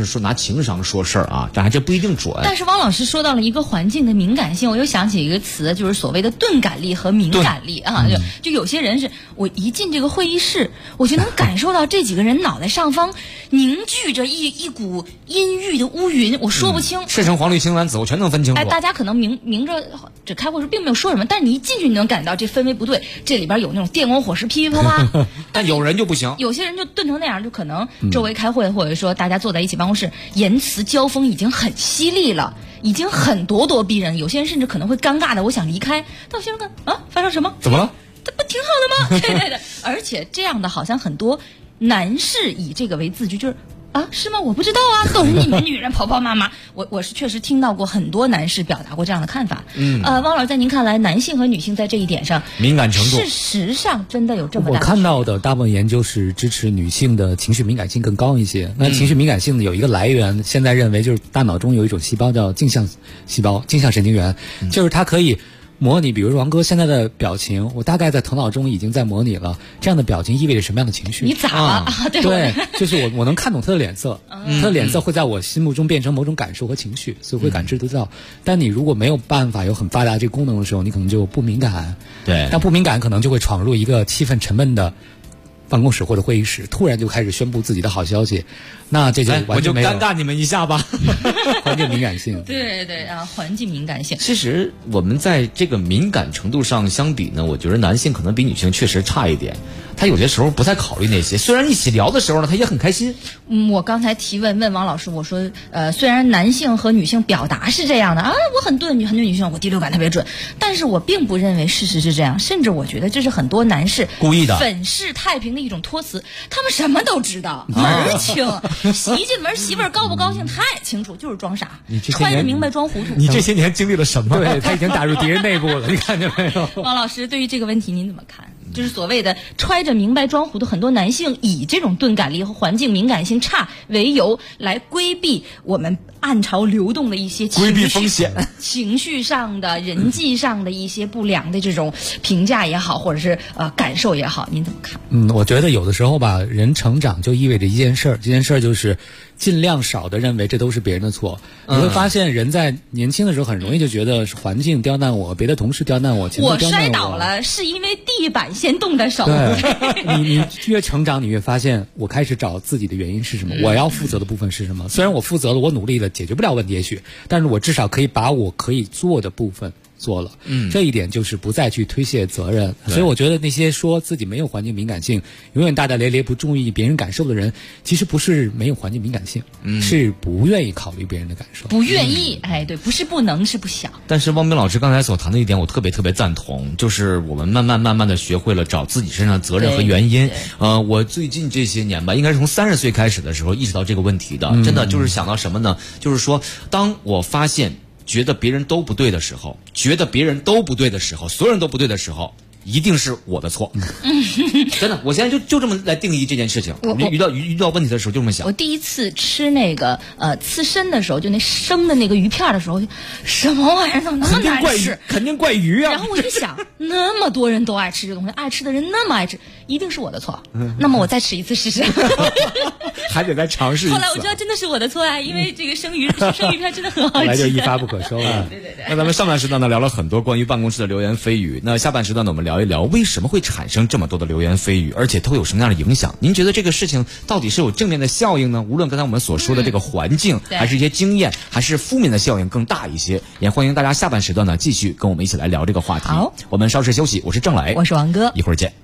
说拿情商说事儿啊，这还真不一定准。 但是汪老师说到了一个环境的敏感性，我又想起一个词，就是所谓的钝感力和敏感力啊。就有些人是我一进这个会议室，我就能感受到这几个人脑袋上方凝聚着一股阴郁的乌云，我说不清。 赤橙黄绿青蓝紫我全能分清楚。 大家可能明着这开会时并没有说什么，但是你一进去你能感到这氛围不对，这里边有那种电光火石噼噼啪啪。 但有人就不行， 有些人就钝成那样，就可能周围开会，或者说大家坐在一起办公室，言辞交锋已经很犀利了，已经很咄咄逼人。有些人甚至可能会尴尬的，我想离开，但有些人看啊，发生什么？ 怎么了？ 这不挺好的吗？对对对，而且这样的好像很多男士以这个为自居，就是。啊，是吗？我不知道啊，都是你们女人婆婆妈妈。我是确实听到过很多男士表达过这样的看法。汪老师，在您看来，男性和女性在这一点上敏感程度， 事实上真的有这么大的？ 我看到的大部分研究是支持女性的情绪敏感性更高一些。那情绪敏感性有一个来源，现在认为就是大脑中有一种细胞叫镜像细胞、镜像神经元，就是它可以模拟，比如说王哥现在的表情，我大概在头脑中已经在模拟了这样的表情意味着什么样的情绪。 你咋了啊？ 对，就是我能看懂他的脸色，他的脸色会在我心目中变成某种感受和情绪，所以会感知得到。但你如果没有办法有很发达这个功能的时候，你可能就不敏感。 对， 但不敏感可能就会闯入一个气氛沉闷的办公室或者会议室，突然就开始宣布自己的好消息，那这就完全没有。 我就尴尬你们一下吧。 环境敏感性。 对对啊，环境敏感性。 其实我们在这个敏感程度上相比呢，我觉得男性可能比女性确实差一点。他有些时候不太考虑那些，虽然一起聊的时候呢，他也很开心。 我刚才提问王老师，我说虽然男性和女性表达是这样的啊，我很钝，很多女性我第六感特别准，但是我并不认为事实是这样，甚至我觉得这是很多男士故意的粉饰太平的一种托词，他们什么都知道，门儿清，一进门媳妇儿高不高兴太清楚，就是装傻，揣着明白装糊涂。 你这些年经历了什么？ 对，他已经打入敌人内部了，你看见没有？ 王老师，对于这个问题您怎么看？就是所谓的揣着明白装糊涂，很多男性以这种钝感力和环境敏感性差为由来规避我们暗潮流动的一些规避风险、 情绪上的、人际上的一些不良的这种评价也好，或者是感受也好，您怎么看？ 我觉得有的时候吧，人成长就意味着一件事儿，这件事儿就是尽量少的认为这都是别人的错。你会发现，人在年轻的时候很容易就觉得是环境刁难我，别的同事刁难我， 我摔倒了是因为地板先动的手。 对，你越成长，你越发现我开始找自己的原因是什么，我要负责的部分是什么。虽然我负责了，我努力了，解决不了问题也许，但是我至少可以把我可以做的部分做了，这一点就是不再去推卸责任。所以我觉得那些说自己没有环境敏感性，永远大大咧咧不注意别人感受的人，其实不是没有环境敏感性，是不愿意考虑别人的感受， 不愿意。对，不是不能，是不想。 但是汪斌老师刚才所谈的一点，我特别赞同，就是我们慢慢的学会了找自己身上的责任和原因。我最近这些年吧，应该是从30岁开始的时候意识到这个问题的，真的就是想到什么呢？就是说，当我发现觉得别人都不对的时候，所有人都不对的时候，一定是我的错。真的，我现在就这么来定义这件事情。遇到问题的时候就这么想。 我第一次吃那个刺身的时候，就那生的那个鱼片的时候，什么玩意儿怎么那么难吃？ 肯定怪鱼啊！ 然后我一想，那么多人都爱吃这东西，爱吃的人那么爱吃，一定是我的错。那么我再吃一次试试。 还得再尝试一次。 后来我知道真的是我的错啊，因为这个生鱼片真的很好吃。 后来就一发不可收了。 对。 那咱们上半时段呢聊了很多关于办公室的流言蜚语，那下半时段呢我们聊一聊为什么会产生这么多的流言蜚语，而且它会有什么样的影响？您觉得这个事情到底是有正面的效应呢？无论刚才我们所说的这个环境，还是一些经验，还是负面的效应更大一些？也欢迎大家下半时段呢继续跟我们一起来聊这个话题。 好， 我们稍事休息，我是郑磊， 我是王哥， 一会儿见。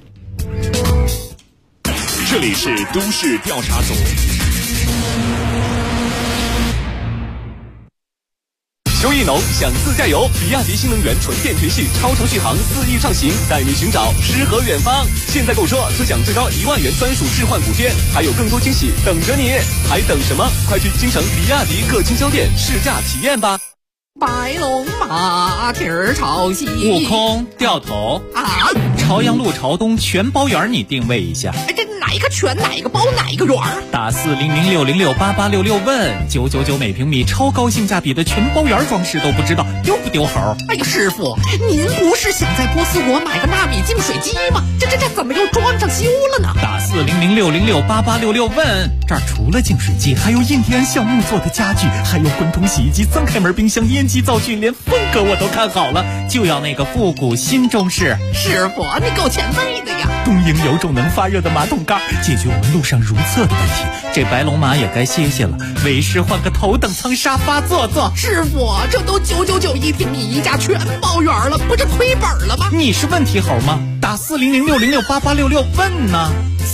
这里是都市调查组。邱一农想自驾游，比亚迪新能源纯电全系超长续航4亿畅行，带你寻找诗和远方。现在购车就享最高1万元专属置换补贴，还有更多惊喜等着你，还等什么？快去京城比亚迪各经销店试驾体验吧。 白龙马蹄儿朝西， 悟空掉头啊！ 朝阳路朝东全包园你定位一下。 这哪个全哪个包哪个园？ 打4006068866问999每平米，超高性价比的全包园装饰都不知道丢不丢猴？ 哎呀，师傅，您不是想在波斯国买个纳米净水机吗？这怎么又装上修了呢？ 打4006068866问，这儿除了净水机，还有印第安橡木做的家具，还有滚筒洗衣机、3开门冰箱、烟机灶具，连风格我都看好了，就要那个复古新中式。 师傅，你够前卫的呀！ 东营有种能发热的马桶盖，解决我们路上如厕的问题。这白龙马也该歇歇了，为师换个头等舱沙发坐坐。 师傅，这都999一平米一家全包圆了，不是亏本了吗？ 你是问题猴吗？打4006068866问呢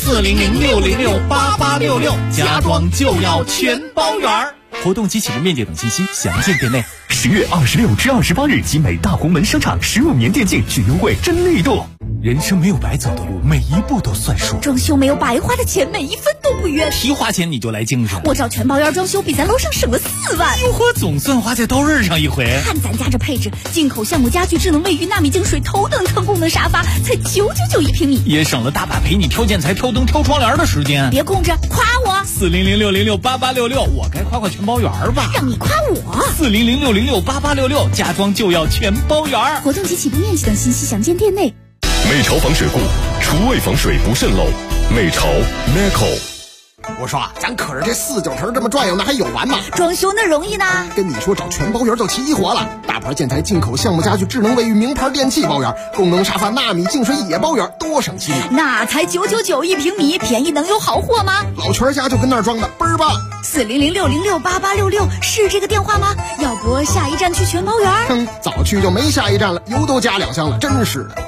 ，4006068866，家装就要全包圆。活动及起步面积等信息详见店内。 10月26至28日，集美大红门商场15年电竞巨优惠真力度。 人生没有白走的路，每一步都算数。 装修没有白花的钱，每一分都不冤。 提花钱你就来精神， 我找全包圆装修比咱楼上省了4万。 哟呵，总算花在刀刃上一回。 看咱家这配置，进口橡木家具、智能卫浴、纳米净水、头等舱功能沙发，才999一平米， 也省了大把陪你挑建材、挑灯、挑窗帘的时间。 别空着，夸我。 4006068866，我该夸全包圆吧？ 让你夸我。 4006068866，家装就要全包圆。 活动及起步面积等信息详见店内。 美潮防水库，厨卫防水不渗漏。美潮 Meco。 我说啊，咱可是这4、9成这么转悠，那还有完吗？ 装修那容易呢。 跟你说，找全包圆就齐活了。大牌建材、进口橡木家具、智能卫浴、名牌电器包圆，功能沙发、纳米净水也包圆，多省心。 那才999一平米，便宜能有好货吗？ 老全家就跟那儿装的，倍儿棒。 4006068866是这个电话吗？要不下一站去全包圆？ 早去就没下一站了，油都加2箱了，真是的。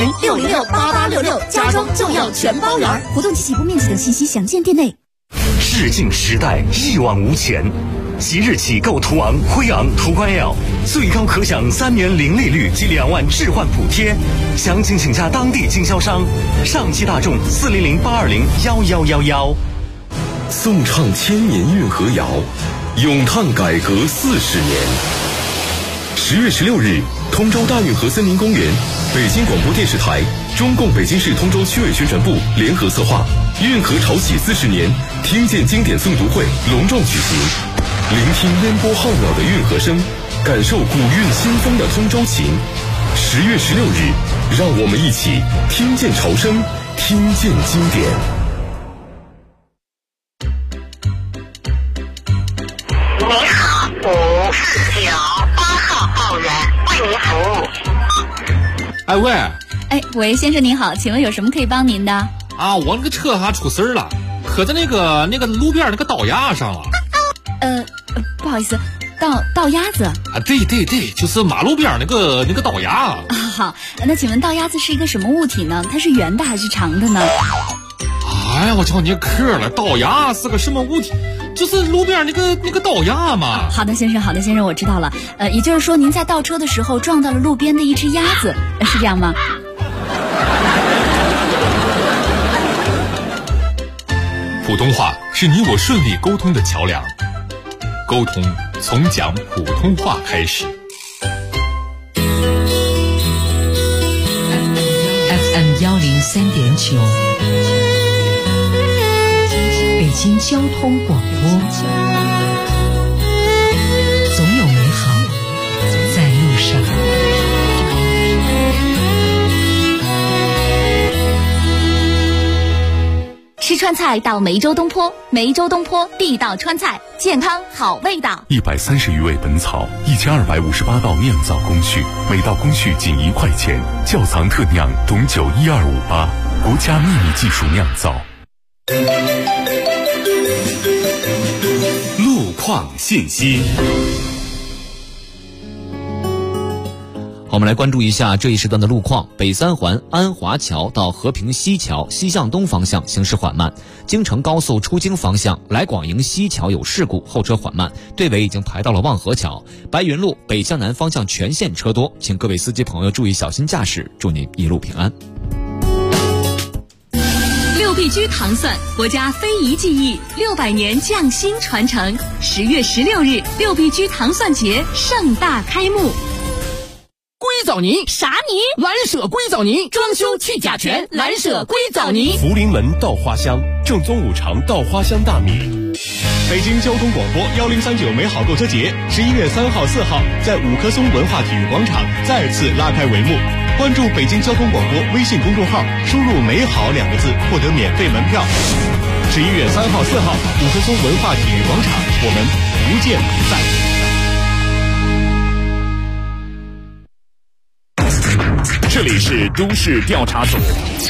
4006068866，家装就要全包圆。活动及起步面积等信息详见店内。 视镜时代一往无前，即日起购途昂、辉昂、途观 L， 最高可享3年零利率及2万置换补贴。详情请加当地经销商。上汽大众40082011111。 颂唱千年运河谣，咏叹改革40年。10月16日，通州大运河森林公园，北京广播电视台、中共北京市通州区委宣传部联合策划运河潮起40年听见经典诵读会隆重举行，聆听烟波浩渺的运河声，感受古韵新风的通州情。10月16日，让我们一起听见潮声，听见经典。 您好，549，8号报员为您服务。 哎喂， 喂，先生您好，请问有什么可以帮您的？ 啊，我那个车还出事儿了，磕在那个路边那个道牙上了。 不好意思，道鸭子啊？ 对，就是马路边那个道牙。 啊，好，那请问道鸭子是一个什么物体呢？它是圆的还是长的呢？ 哎呀，我叫你磕了，道牙是个什么物体？就是路边那个道牙嘛。 好的，先生，我知道了。也就是说，您在倒车的时候撞到了路边的一只鸭子，是这样吗？ 普通话是你我顺利沟通的桥梁，沟通从讲普通话开始。 FM 103.9，北京交通广播，总有美好在路上。 吃川菜到梅州东坡，梅州东坡地道川菜，健康好味道。 130余味本草，1258道酿造工序，每道工序仅1块钱。窖藏特酿董酒12588，国家秘密技术酿造。 路况信息。 好，我们来关注一下这一时段的路况。北三环安华桥到和平西桥西向东方向行驶缓慢，京承高速出京方向来广营西桥有事故，后车缓慢，队尾已经排到了望河桥。白云路北向南方向全线车多，请各位司机朋友注意小心驾驶，祝您一路平安。 六必居糖蒜，国家非遗技艺600年匠心传承。10月16日，六必居糖蒜节盛大开幕。 规则藻泥。 啥泥？ 蓝舍硅藻泥， 装修去甲醛，蓝舍硅藻泥。 福临门稻花香，正宗五常稻花香大米。北京交通广播1039美好购车节11月3号、4号在五棵松文化体育广场再次拉开帷幕。关注北京交通广播微信公众号，输入“美好”2个字，获得免费门票。11月3号、4号，五棵松文化体育广场，我们不见不散。 这里是都市调查组。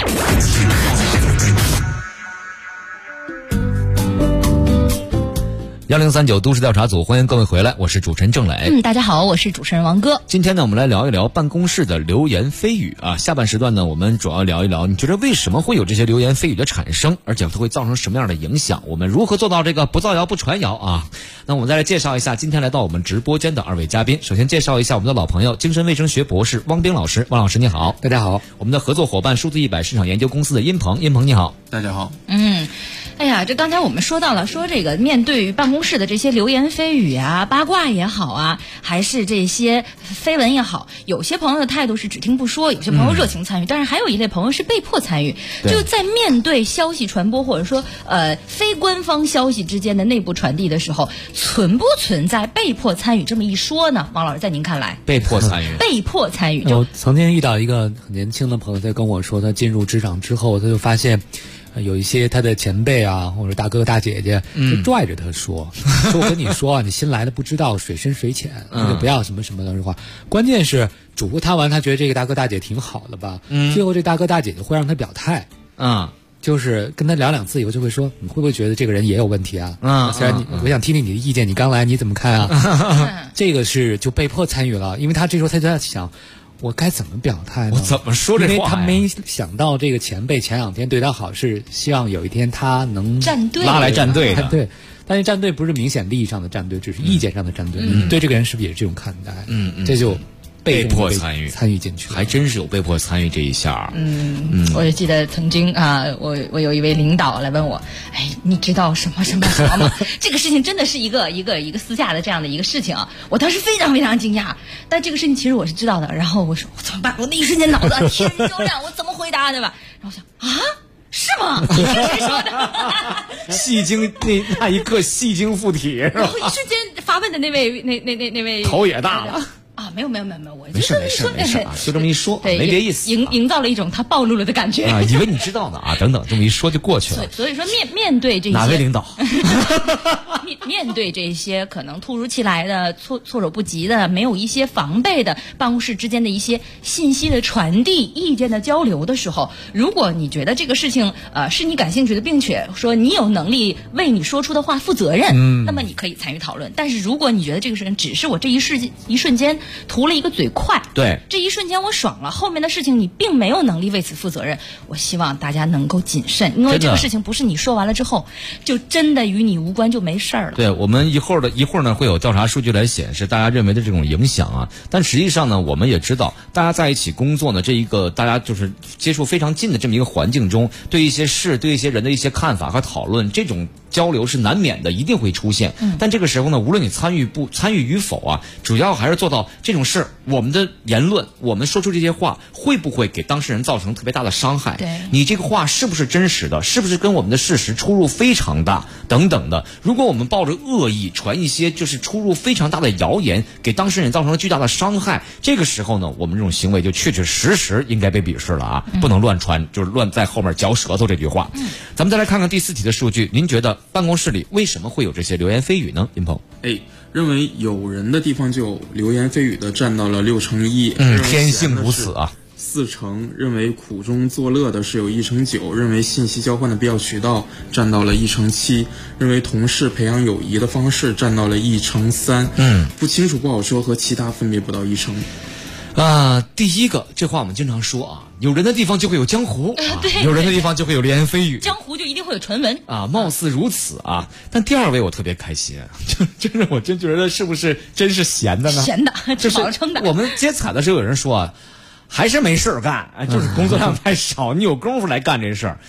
1039都市调查组，欢迎各位回来，我是主持人郑磊。 大家好，我是主持人王哥。 今天呢，我们来聊一聊办公室的流言蜚语啊。下半时段呢，我们主要聊一聊，你觉得为什么会有这些流言蜚语的产生，而且它会造成什么样的影响？我们如何做到这个不造谣不传谣啊？那我们再来介绍一下今天来到我们直播间的2位嘉宾。首先介绍一下我们的老朋友，精神卫生学博士汪冰老师。汪老师你好。 大家好。 我们的合作伙伴数字100市场研究公司的殷鹏你好。 大家好。 哎呀，这刚才我们说到了，说这个面对于办公室的这些流言蜚语啊、八卦也好啊，还是这些绯闻也好，有些朋友的态度是只听不说，有些朋友热情参与，但是还有一类朋友是被迫参与。就在面对消息传播或者说非官方消息之间的内部传递的时候，存不存在被迫参与这么一说呢？王老师，在您看来， 被迫参与， 被迫参与。 我曾经遇到一个很年轻的朋友在跟我说，他进入职场之后，他就发现。有一些他的前辈啊，或者大哥大姐姐，就拽着他说，说我跟你说啊，你新来的不知道水深水浅，你就不要什么什么的话。关键是嘱咐他完，他觉得这个大哥大姐挺好的吧？最后这大哥大姐就会让他表态，就是跟他聊2次以后就会说，你会不会觉得这个人也有问题啊？虽然我想听听你的意见，你刚来你怎么看啊？这个是就被迫参与了，因为他这时候他就在想。我该怎么表态呢？ 我怎么说这话呀？ 因为他没想到这个前辈前2天对他好，是希望有一天他能站队拉来站队的。 对，但是站队不是明显利益上的站队，只是意见上的站队。你对这个人是不是也是这种看待？这就被迫参与进去， 还真是有被迫参与这一下。 我就记得曾经啊，我有一位领导来问我，哎，你知道什么什么什么吗？这个事情真的是一个私下的这样的一个事情啊！我当时非常非常惊讶，但这个事情其实我是知道的。然后我说我怎么办？我那一瞬间脑子天都亮，我怎么回答对吧？然后我想啊。是吗？你听谁说的？ 戏精那一刻戏精附体， 然后一瞬间发问的那位头也大了。 没有，我没事啊，就这么一说，没别意思， 营造了一种他暴露了的感觉啊，以为你知道呢啊，等等，这么一说就过去了。 所以说面对这些哪位领导？ 面对这些可能突如其来的措手不及的、没有一些防备的办公室之间的一些信息的传递、意见的交流的时候，如果你觉得这个事情是你感兴趣的，并且说你有能力为你说出的话负责任，那么你可以参与讨论。但是如果你觉得这个事情只是我这一瞬间图了一个嘴快， 对， 这一瞬间我爽了，后面的事情你并没有能力为此负责任。我希望大家能够谨慎，因为这个事情不是你说完了之后就真的与你无关，就没事儿了。 对，我们一会儿呢会有调查数据来显示大家认为的这种影响啊，但实际上呢，我们也知道，大家在一起工作呢，这一个大家就是接触非常近的这么一个环境中，对一些事、对一些人的一些看法和讨论，这种交流是难免的，一定会出现。但这个时候呢，无论你参与与否啊，主要还是做到这种事，我们的言论，我们说出这些话，会不会给当事人造成特别大的伤害？ 对， 你这个话是不是真实的？是不是跟我们的事实出入非常大？等等的。如果我们抱着恶意传一些就是出入非常大的谣言，给当事人造成了巨大的伤害，这个时候呢，我们这种行为就确确实实应该被鄙视了啊！不能乱传，就是乱在后面嚼舌头这句话。咱们再来看看第4题的数据，您觉得办公室里为什么会有这些流言蜚语呢？林鹏， 认为有人的地方就有流言蜚语的占到了61%， 天性如此啊。 4成，认为苦中作乐的是有1.9%，认为信息交换的必要渠道占到了1.7%，认为同事培养友谊的方式占到了1.3%，不清楚不好说和其他分别不到1成。 第一个，这话我们经常说啊，有人的地方就会有江湖，有人的地方就会有流言蜚语， 江湖就一定会有传闻啊，貌似如此啊。但第2位我特别开心，就是我真觉得是不是真是闲的呢？ 闲的，吃饱了撑的。 我们接彩的时候有人说啊，还是没事干，就是工作量太少，你有功夫来干这事儿。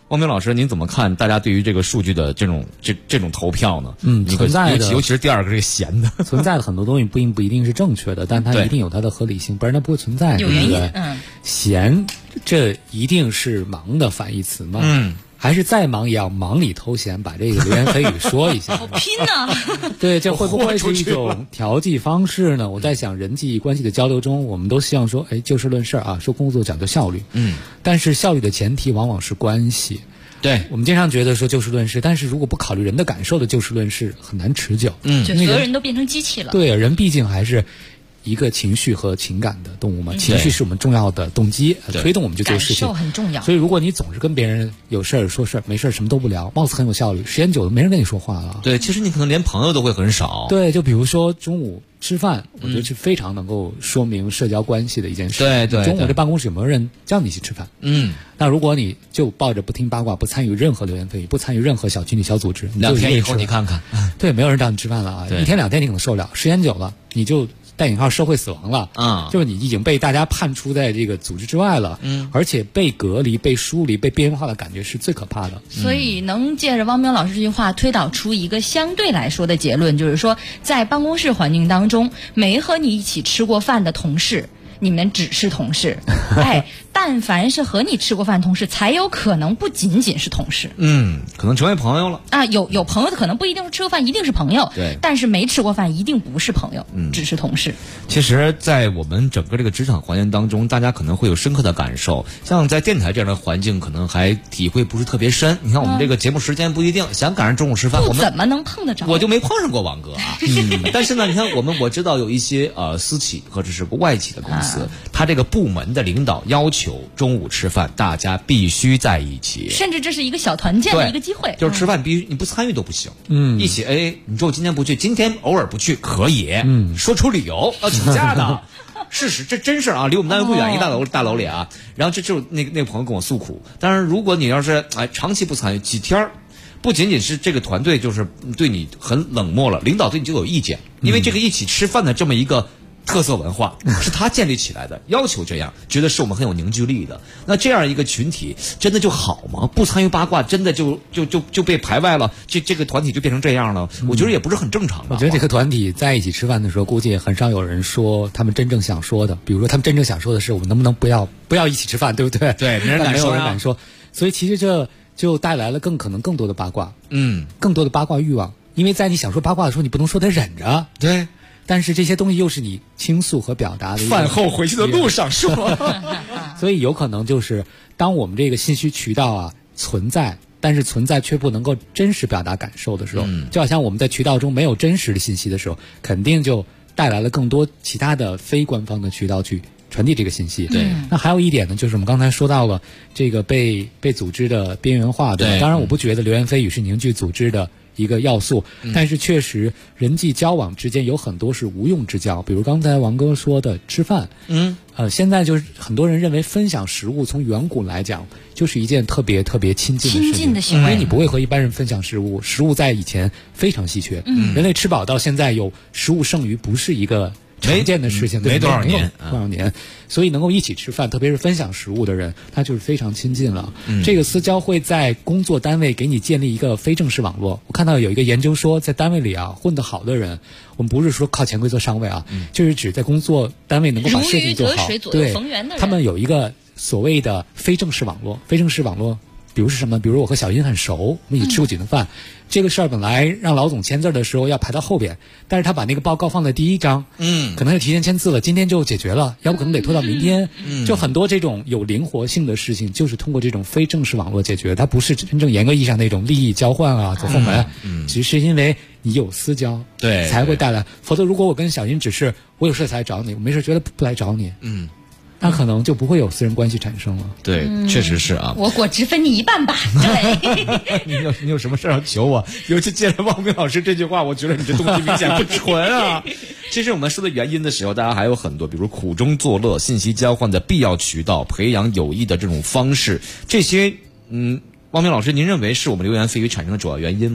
汪明老师，您怎么看大家对于这个数据的这种投票呢？ 存在的， 尤其是第二个这个闲的， 存在的很多东西不一定是正确的，但它一定有它的合理性，不然它不会存在。 有原因。 闲，这一定是忙的反义词吗？还是再忙也要忙里偷闲，把这个流言蜚语说一下。 好拼呐！ 对，这会不会是一种调剂方式呢？我在想，人际关系的交流中，我们都希望说，就事论事啊，说工作讲究效率。但是效率的前提往往是关系。 对， 我们经常觉得说就事论事，但是如果不考虑人的感受的就事论事，很难持久。 就所有人都变成机器了。 对，人毕竟还是一个情绪和情感的动物嘛，情绪是我们重要的动机，推动我们去做事情。 感受很重要。 所以如果你总是跟别人有事儿说事儿，没事儿什么都不聊，貌似很有效率，时间久了没人跟你说话了。 对，其实你可能连朋友都会很少。 对，就比如说中午吃饭，我觉得是非常能够说明社交关系的一件事。 对， 中午这办公室有没有人叫你一起吃饭？那如果你就抱着不听八卦，不参与任何流言蜚语，不参与任何小群体小组织 ，2天以后你看看， 对，没有人找你吃饭了啊！1天2天你可能受不了，时间久了你就带引号社会死亡了就是你已经被大家判出在这个组织之外了，而且被隔离、被疏离、被边缘化的感觉是最可怕的。 所以能借着汪明老师这句话推导出一个相对来说的结论，就是说，在办公室环境当中，没和你一起吃过饭的同事，你们只是同事。但凡是和你吃过饭的同事，才有可能不仅仅是同事。 可能成为朋友了啊。有朋友的可能不一定是吃过饭一定是朋友， 对。 但是没吃过饭一定不是朋友，只是同事。 其实，在我们整个这个职场环境当中，大家可能会有深刻的感受。像在电台这样的环境，可能还体会不是特别深。你看我们这个节目时间不一定，想赶上中午吃饭，我们怎么能碰得着？ 我就没碰上过王哥啊。但是呢，你看我知道有一些私企或者是外企的公司，他这个部门的领导要求中午吃饭大家必须在一起， 甚至这是一个小团建的一个机会， 就是吃饭必须你不参与都不行。一起你说我今天不去，今天偶尔不去可以，说出理由要请假的。事实这真事啊，离我们单位不远，一大楼里啊。然后这就是那个朋友跟我诉苦。但是如果你要是长期不参与几天，不仅仅是这个团队就是对你很冷漠了，领导对你就有意见，因为这个一起吃饭的这么一个特色文化是他建立起来的，要求这样，觉得是我们很有凝聚力的。那这样一个群体真的就好吗？不参与八卦真的就被排外了，这个团体就变成这样了，我觉得也不是很正常的。 我觉得这个团体在一起吃饭的时候，估计也很少有人说他们真正想说的，比如说他们真正想说的是我们能不能不要一起吃饭，对不对？ 对，没人敢说， 没有人敢说。所以其实这就带来了可能更多的八卦，更多的八卦欲望，因为在你想说八卦的时候，你不能说它忍着， 对。 但是这些东西又是你倾诉和表达的饭后回去的路上说所以有可能就是当我们这个信息渠道存在，但是存在却不能够真实表达感受的时候，就好像我们在渠道中没有真实的信息的时候，肯定就带来了更多其他的非官方的渠道去传递这个信息。 对。 那还有一点呢，就是我们刚才说到了这个被组织的边缘化，对吧？当然我不觉得流言蜚语是凝聚组织的一个要素，但是确实人际交往之间有很多是无用之交，比如刚才王哥说的吃饭，现在就是很多人认为分享食物从远古来讲就是一件特别特别亲近的事情，因为你不会和一般人分享食物，食物在以前非常稀缺，人类吃饱到现在有食物剩余不是一个常见的事情， 没多少年， 所以能够一起吃饭，特别是分享食物的人，他就是非常亲近了。这个私交会在工作单位给你建立一个非正式网络。我看到有一个研究说，在单位里混得好的人，我们不是说靠潜规则上位就是指在工作单位能够把事情做好，对，他们有一个所谓的非正式网络。非正式网络比如是什么？比如我和小英很熟，我们一起吃过几顿饭。这个事儿本来让老总签字的时候要排到后边，但是他把那个报告放在第一章，可能就提前签字了，今天就解决了，要不可能得拖到明天。就很多这种有灵活性的事情，就是通过这种非正式网络解决，它不是真正严格意义上那种利益交换走后门，只是因为你有私交， 对， 才会带来。否则如果我跟小英只是我有事才找你，我没事觉得不来找你，那可能就不会有私人关系产生了。 对，确实是啊。 我果汁分你一半吧。对。 你有什么事要求我？尤其借了汪明老师这句话，我觉得你这东西明显不纯啊。其实我们说的原因的时候，大家还有很多，比如苦中作乐、信息交换的必要渠道、培养友谊的这种方式，这些汪明老师，您认为是我们流言蜚语产生的主要原因吗？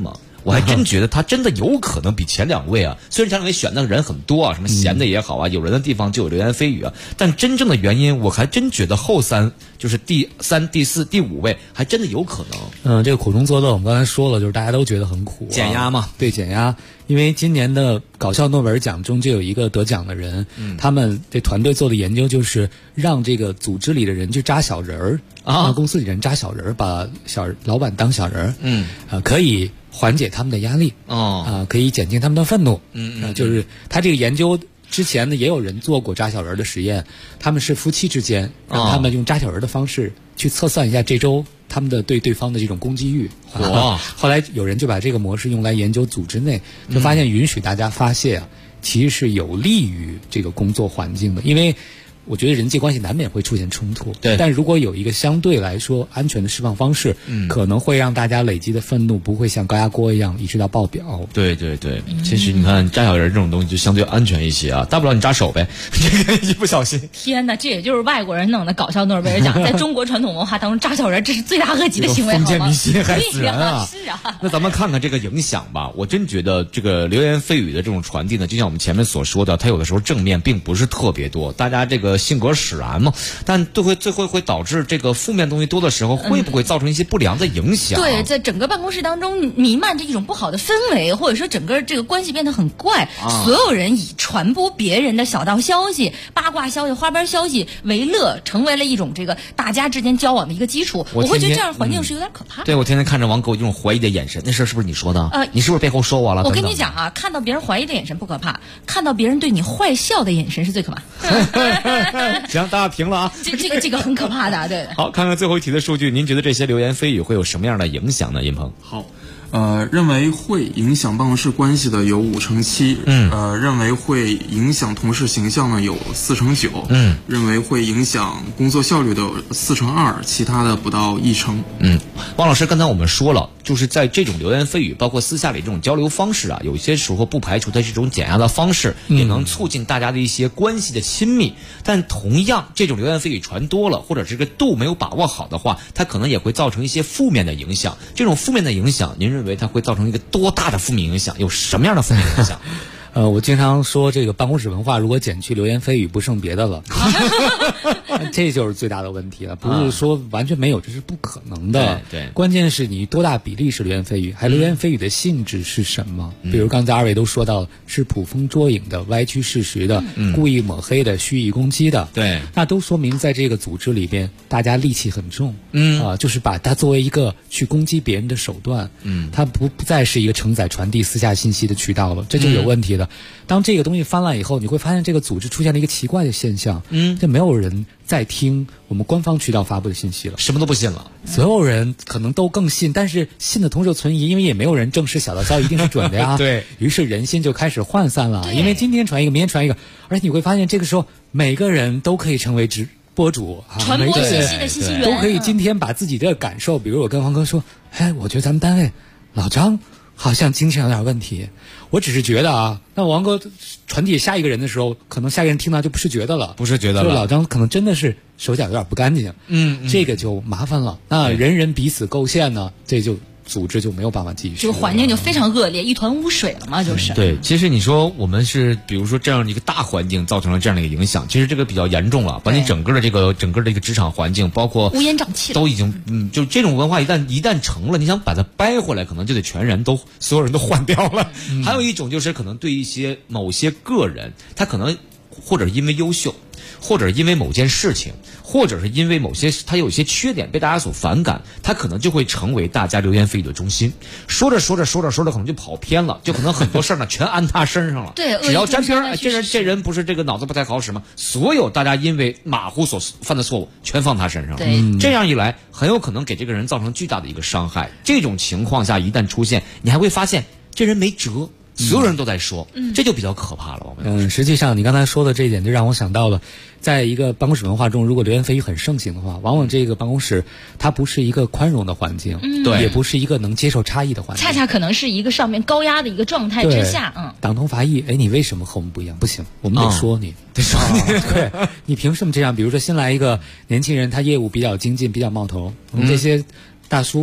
我还真觉得他真的有可能比前2位啊，虽然前2位选的人很多啊，什么闲的也好啊，有人的地方就有流言蜚语啊，但真正的原因，我还真觉得后3就是第3、第4、第5位还真的有可能。 这个苦中作乐，我们刚才说了，就是大家都觉得很苦， 减压嘛， 对，减压。因为今年的搞笑诺贝尔奖中就有一个得奖的人，他们这团队做的研究就是让这个组织里的人去扎小人儿让公司里人扎小人儿，把老板当小人儿，可以缓解他们的压力，可以减轻他们的愤怒，就是他这个研究之前呢也有人做过扎小人儿的实验，他们是夫妻之间，让他们用扎小人儿的方式去测算一下这周他们的对对方的这种攻击欲。后来有人就把这个模式用来研究组织内，就发现允许大家发泄啊，其实是有利于这个工作环境的，因为我觉得人际关系难免会出现冲突， 对， 但如果有一个相对来说安全的释放方式，可能会让大家累积的愤怒不会像高压锅一样一直到爆表。 对对对，其实你看扎小人这种东西就相对安全一些啊，大不了你扎手呗，这个一不小心。 天哪，这也就是外国人弄的搞笑诺贝尔奖，在中国传统文化当中，扎小人这是罪大恶极的行为， 封建迷信害死人啊！ 是啊。 那咱们看看这个影响吧，我真觉得这个流言蜚语的这种传递呢，就像我们前面所说的，它有的时候正面并不是特别多，大家这个性格使然嘛，但最后会导致这个负面东西多的时候，会不会造成一些不良的影响？ 对，在整个办公室当中弥漫着一种不好的氛围，或者说整个这个关系变得很怪，所有人以传播别人的小道消息、八卦消息、花边消息为乐，成为了一种这个大家之间交往的一个基础。我会觉得这样环境是有点可怕的。 对，我天天看着王给我这种怀疑的眼神，那事儿是不是你说的？你是不是背后说我了？ 我跟你讲啊，看到别人怀疑的眼神不可怕，看到别人对你坏笑的眼神是最可怕。 行，大家停了啊！ 这个很可怕的，对。 好，看看最后一题的数据，您觉得这些流言蜚语会有什么样的影响呢？殷鹏。 好。认为会影响办公室关系的有7%，认为会影响同事形象的有9%，认为会影响工作效率的2%，其他的不到1%。 王老师，刚才我们说了，就是在这种流言蜚语，包括私下里这种交流方式啊，有些时候不排除它这种减压的方式，也能促进大家的一些关系的亲密。但同样，这种流言蜚语传多了，或者这个度没有把握好的话，它可能也会造成一些负面的影响。这种负面的影响，您认为它会造成一个多大的负面影响？有什么样的负面影响？ 我经常说，这个办公室文化如果减去流言蜚语，不剩别的了，这就是最大的问题了。不是说完全没有，这是不可能的。 对， 关键是你多大比例是流言蜚语，还流言蜚语的性质是什么？比如刚才2位都说到，是捕风捉影的、歪曲事实的、故意抹黑的、蓄意攻击的。 对， 那都说明在这个组织里边，大家戾气很重。就是把它作为一个去攻击别人的手段。它不再是一个承载传递私下信息的渠道了，这就有问题的。当这个东西泛滥以后，你会发现这个组织出现了一个奇怪的现象，就没有人再听我们官方渠道发布的信息了， 什么都不信了。 所有人可能都更信，但是信的同时存疑，因为也没有人证实小道消息一定是准的呀。 对于是人心就开始涣散了，因为今天传一个，明天传一个，而且你会发现这个时候每个人都可以成为博主， 传播信息的信息源都可以今天把自己的感受，比如我跟王哥说，我觉得咱们单位老张好像精神有点问题，我只是觉得啊，那王哥传递下一个人的时候，可能下一个人听到就不是觉得了，就老张可能真的是手脚有点不干净，这个就麻烦了。那人人彼此构陷呢，这就组织就没有办法继续， 这个环境就非常恶劣，一团污水了嘛，就是。 对，其实你说我们是，比如说这样一个大环境造成了这样的一个影响，其实这个比较严重了，把你整个的这个职场环境，包括乌烟瘴气都已经，就这种文化一旦成了，你想把它掰回来，可能就得全然都所有人都换掉了。还有一种就是可能对一些某些个人，他可能或者因为优秀，或者因为某件事情，或者是因为某些他有一些缺点被大家所反感，他可能就会成为大家流言蜚语的中心。说着可能就跑偏了，就可能很多事儿呢全安他身上了。 对， 只要沾边，这人不是这个脑子不太好使吗？所有大家因为马虎所犯的错误全放他身上了。 对， 这样一来，很有可能给这个人造成巨大的一个伤害。这种情况下一旦出现，你还会发现这人没辙。所有人都在说，这就比较可怕了。 实际上你刚才说的这一点就让我想到了，在一个办公室文化中，如果流言蜚语很盛行的话，往往这个办公室它不是一个宽容的环境， 对， 也不是一个能接受差异的环境， 恰恰可能是一个上面高压的一个状态之下， 党同伐异。你为什么和我们不一样？不行，我们得说你， 得说你， 对，你凭什么这样？比如说新来一个年轻人，他业务比较精进，比较冒头，我们这些大叔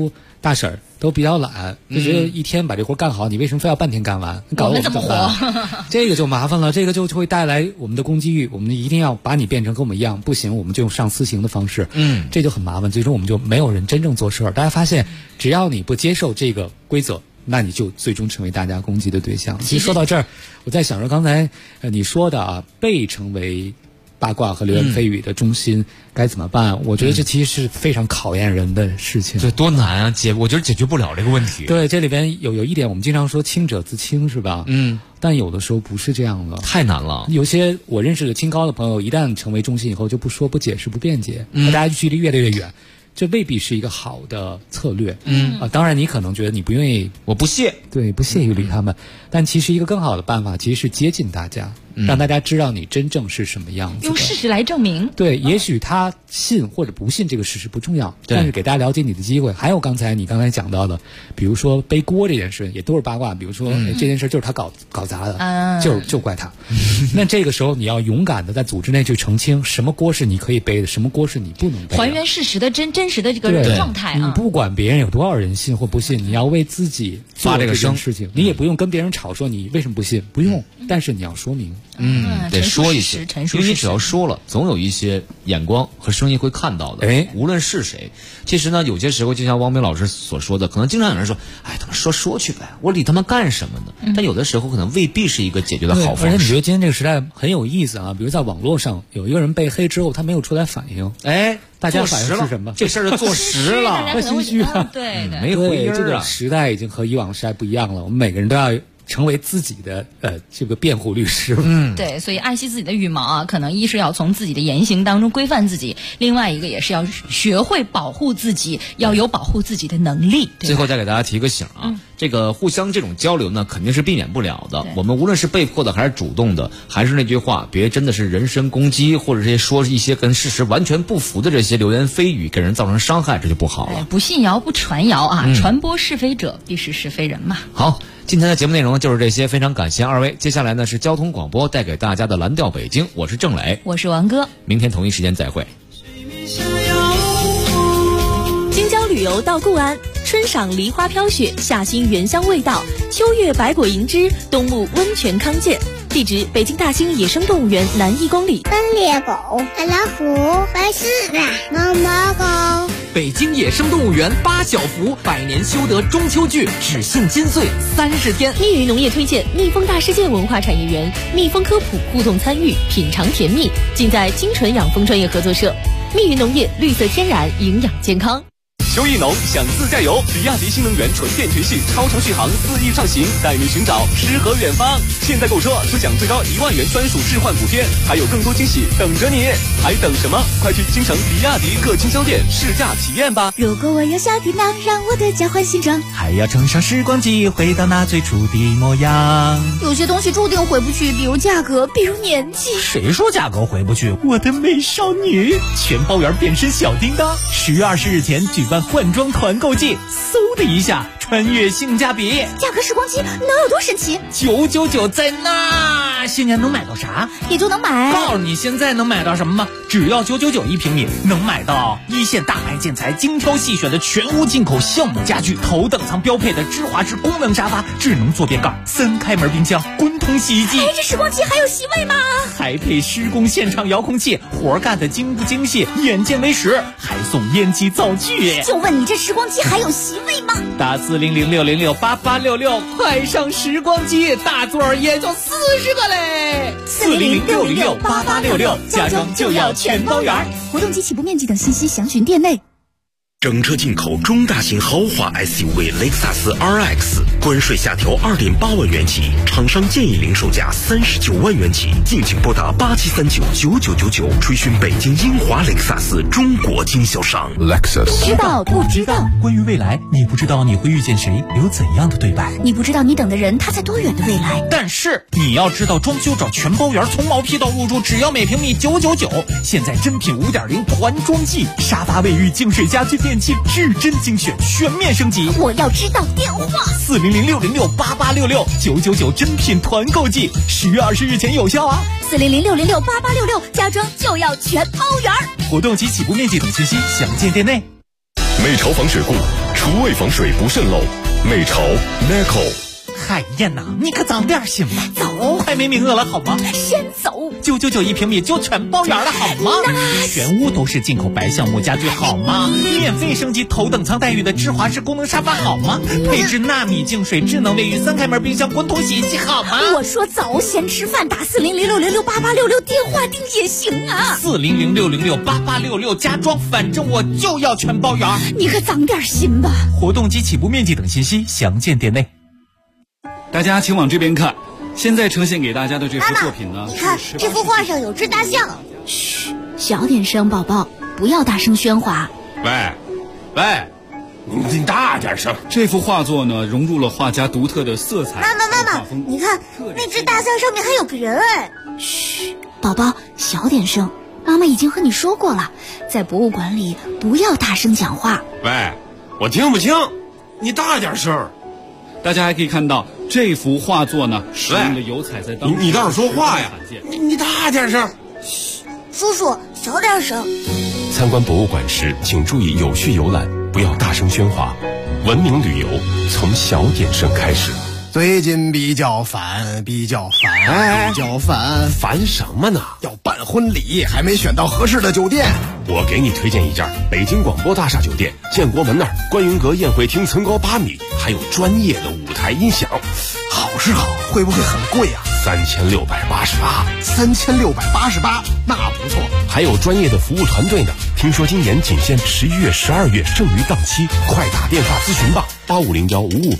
大婶儿都比较懒，就觉得一天把这活干好，你为什么非要半天干完？搞得我们怎么活？这个就麻烦了，这个就会带来我们的攻击欲，我们一定要把你变成跟我们一样，不行我们就用上私刑的方式，这就很麻烦，最终我们就没有人真正做事儿。大家发现，只要你不接受这个规则，那你就最终成为大家攻击的对象。其实说到这儿，我在想说刚才你说的啊，被成为八卦和流言蜚语的中心该怎么办？我觉得这其实是非常考验人的事情。 这多难啊！我觉得解决不了这个问题。 对，这里边有一点，我们经常说清者自清，是吧？但有的时候不是这样的， 太难了。 有些我认识的清高的朋友，一旦成为中心以后，就不说、不解释、不辩解，和大家距离越来越远。这未必是一个好的策略。当然你可能觉得你不愿意， 我不屑， 对，不屑于理他们。但其实一个更好的办法，其实是接近大家，让大家知道你真正是什么样子的， 用事实来证明。 对，也许他信或者不信这个事实不重要，但是给大家了解你的机会。还有你刚才讲到的，比如说背锅这件事，也都是八卦。比如说，这件事就是他搞砸的，就怪他。那这个时候你要勇敢的在组织内去澄清，什么锅是你可以背的，什么锅是你不能背的， 还原事实的真实的这个状态啊。 你不管别人有多少人信或不信，你要为自己做这件事情，你也不用跟别人吵说你为什么不信，不用，但是你要说明。 得说一些，因为你只要说了，总有一些眼光和声音会看到的。无论是谁，其实呢，有些时候就像汪明老师所说的，可能经常有人说，他们说去呗，我理他们干什么呢？但有的时候可能未必是一个解决的好方式。 而且你觉得今天这个时代很有意思啊，比如在网络上有一个人被黑之后，他没有出来反应，大家反应是什么？ 这事儿就坐实了， 太心虚了， 对， 没回音啊。 这个时代已经和以往的时代不一样了，我们每个人都要成为自己的这个辩护律师。 对，所以爱惜自己的羽毛啊，可能一是要从自己的言行当中规范自己，另外一个也是要学会保护自己，要有保护自己的能力。 最后再给大家提个醒啊，这个互相这种交流呢，肯定是避免不了的。我们无论是被迫的还是主动的，还是那句话，别真的是人身攻击，或者是说一些跟事实完全不符的这些流言蜚语，给人造成伤害，这就不好了。 不信谣不传谣啊，传播是非者必是是非人嘛。 好。今天的节目内容就是这些，非常感谢二位。接下来呢是交通广播带给大家的蓝调北京，我是郑磊， 我是王哥， 明天同一时间再会。 京郊旅游到固安，春赏梨花飘雪，夏欣原香味道，秋月百果银枝，冬沐温泉康健。地址：北京大兴野生动物园南1公里。 斑鬣狗、白老虎、白狮子、毛毛狗。 北京野生动物园8小福百年修得中秋剧只限金穗30天。 密云农业推荐蜜蜂大世界文化产业园，蜜蜂科普互动参与，品尝甜蜜，尽在金纯养蜂专业合作社。密云农业，绿色天然，营养健康。 秋意浓，想自驾游，比亚迪新能源纯电全系超长续航4亿畅行，带你寻找诗和远方。现在购车就享最高1万元专属置换补贴，还有更多惊喜等着你，还等什么？快去京城比亚迪各经销店试驾体验吧！ 如果我有小皮囊，让我的交换新装， 还要乘上时光机，回到那最初的模样。 有些东西注定回不去，比如价格，比如年纪。 谁说价格回不去？我的美少女，全包圆变身小叮当，10月20日前举办换装团购季，嗖的一下穿越性价比。 价格时光机能有多神奇 ？999在那，现在能买到啥？ 也就能买。 告诉你现在能买到什么吗？只要9991平米，能买到一线大牌建材精挑细选的全屋进口橡木家具，头等舱标配的芝华士功能沙发，智能坐便盖，3开门冰箱，滚筒洗衣机。 这时光机还有席位吗？ 还配施工现场遥控器，活干的精不精细，眼见为实，还送烟机灶具。 就问你这时光机还有席位吗？ 打4006068866，快上时光机，大座也就40个嘞。 4006068866， 家装就要全包圆。 活动及起步面积等信息详询店内。 整车进口中大型豪华 SUV 雷克萨斯 RX， 关税下调2.8万元起，厂商建议零售价39万元起，敬请拨打87399999，垂询北京英华雷克萨斯中国经销商。 Lexus。知道不知道？ 关于未来，你不知道你会遇见谁，有怎样的对白？ 你不知道你等的人他在多远的未来？ 但是你要知道，装修找全包圆，从毛坯到入住，只要每平米999。现在真品5.0团装季，沙发、卫浴、净水、家居电器至臻精选，全面升级。 我要知道电话 ：4006068866，999真品团购季，10月20日前有效啊 ！4006068866，家装就要全包圆。 活动及起步面积等信息详见店内。 美潮防水库，厨卫防水不渗漏。美潮 Neco。 海燕呐，你可长点心吧，走，快没名额了好吗？ 先走 ，999一平米就全包圆了好吗？全屋都是进口白橡木家具好吗？免费升级头等舱待遇的智华式功能沙发好吗？配置纳米净水智能卫浴3开门冰箱滚筒洗衣机好吗？ 我说走，先吃饭，打40066668866电话订也行啊。 40066668866家装，反正我就要全包圆。 你可长点心吧。 活动及起步面积等信息详见店内。 大家请往这边看，现在呈现给大家的这幅作品呢， 你看这幅画上有只大象。 嘘，小点声，宝宝，不要大声喧哗。 喂，你大点声。这幅画作呢，融入了画家独特的色彩。 妈妈，你看那只大象上面还有个人哎。 嘘，宝宝，小点声。妈妈已经和你说过了，在博物馆里不要大声讲话。 喂，我听不清，你大点声。大家还可以看到这幅画作呢，使用的油彩在当时你倒是说话呀！你大点声。 嘘，叔叔小点声。 参观博物馆时，请注意有序游览，不要大声喧哗。文明旅游从小点声开始。 最近比较烦， 烦什么呢？ 要办婚礼，还没选到合适的酒店。 我给你推荐一家北京广播大厦酒店，建国门那儿观云阁宴会厅层高8米，还有专业的舞台音响。 好是好，会不会很贵啊？3688，那不错。 还有专业的服务团队呢。听说今年仅限11月、12月剩余档期，快打电话咨询吧，85015588。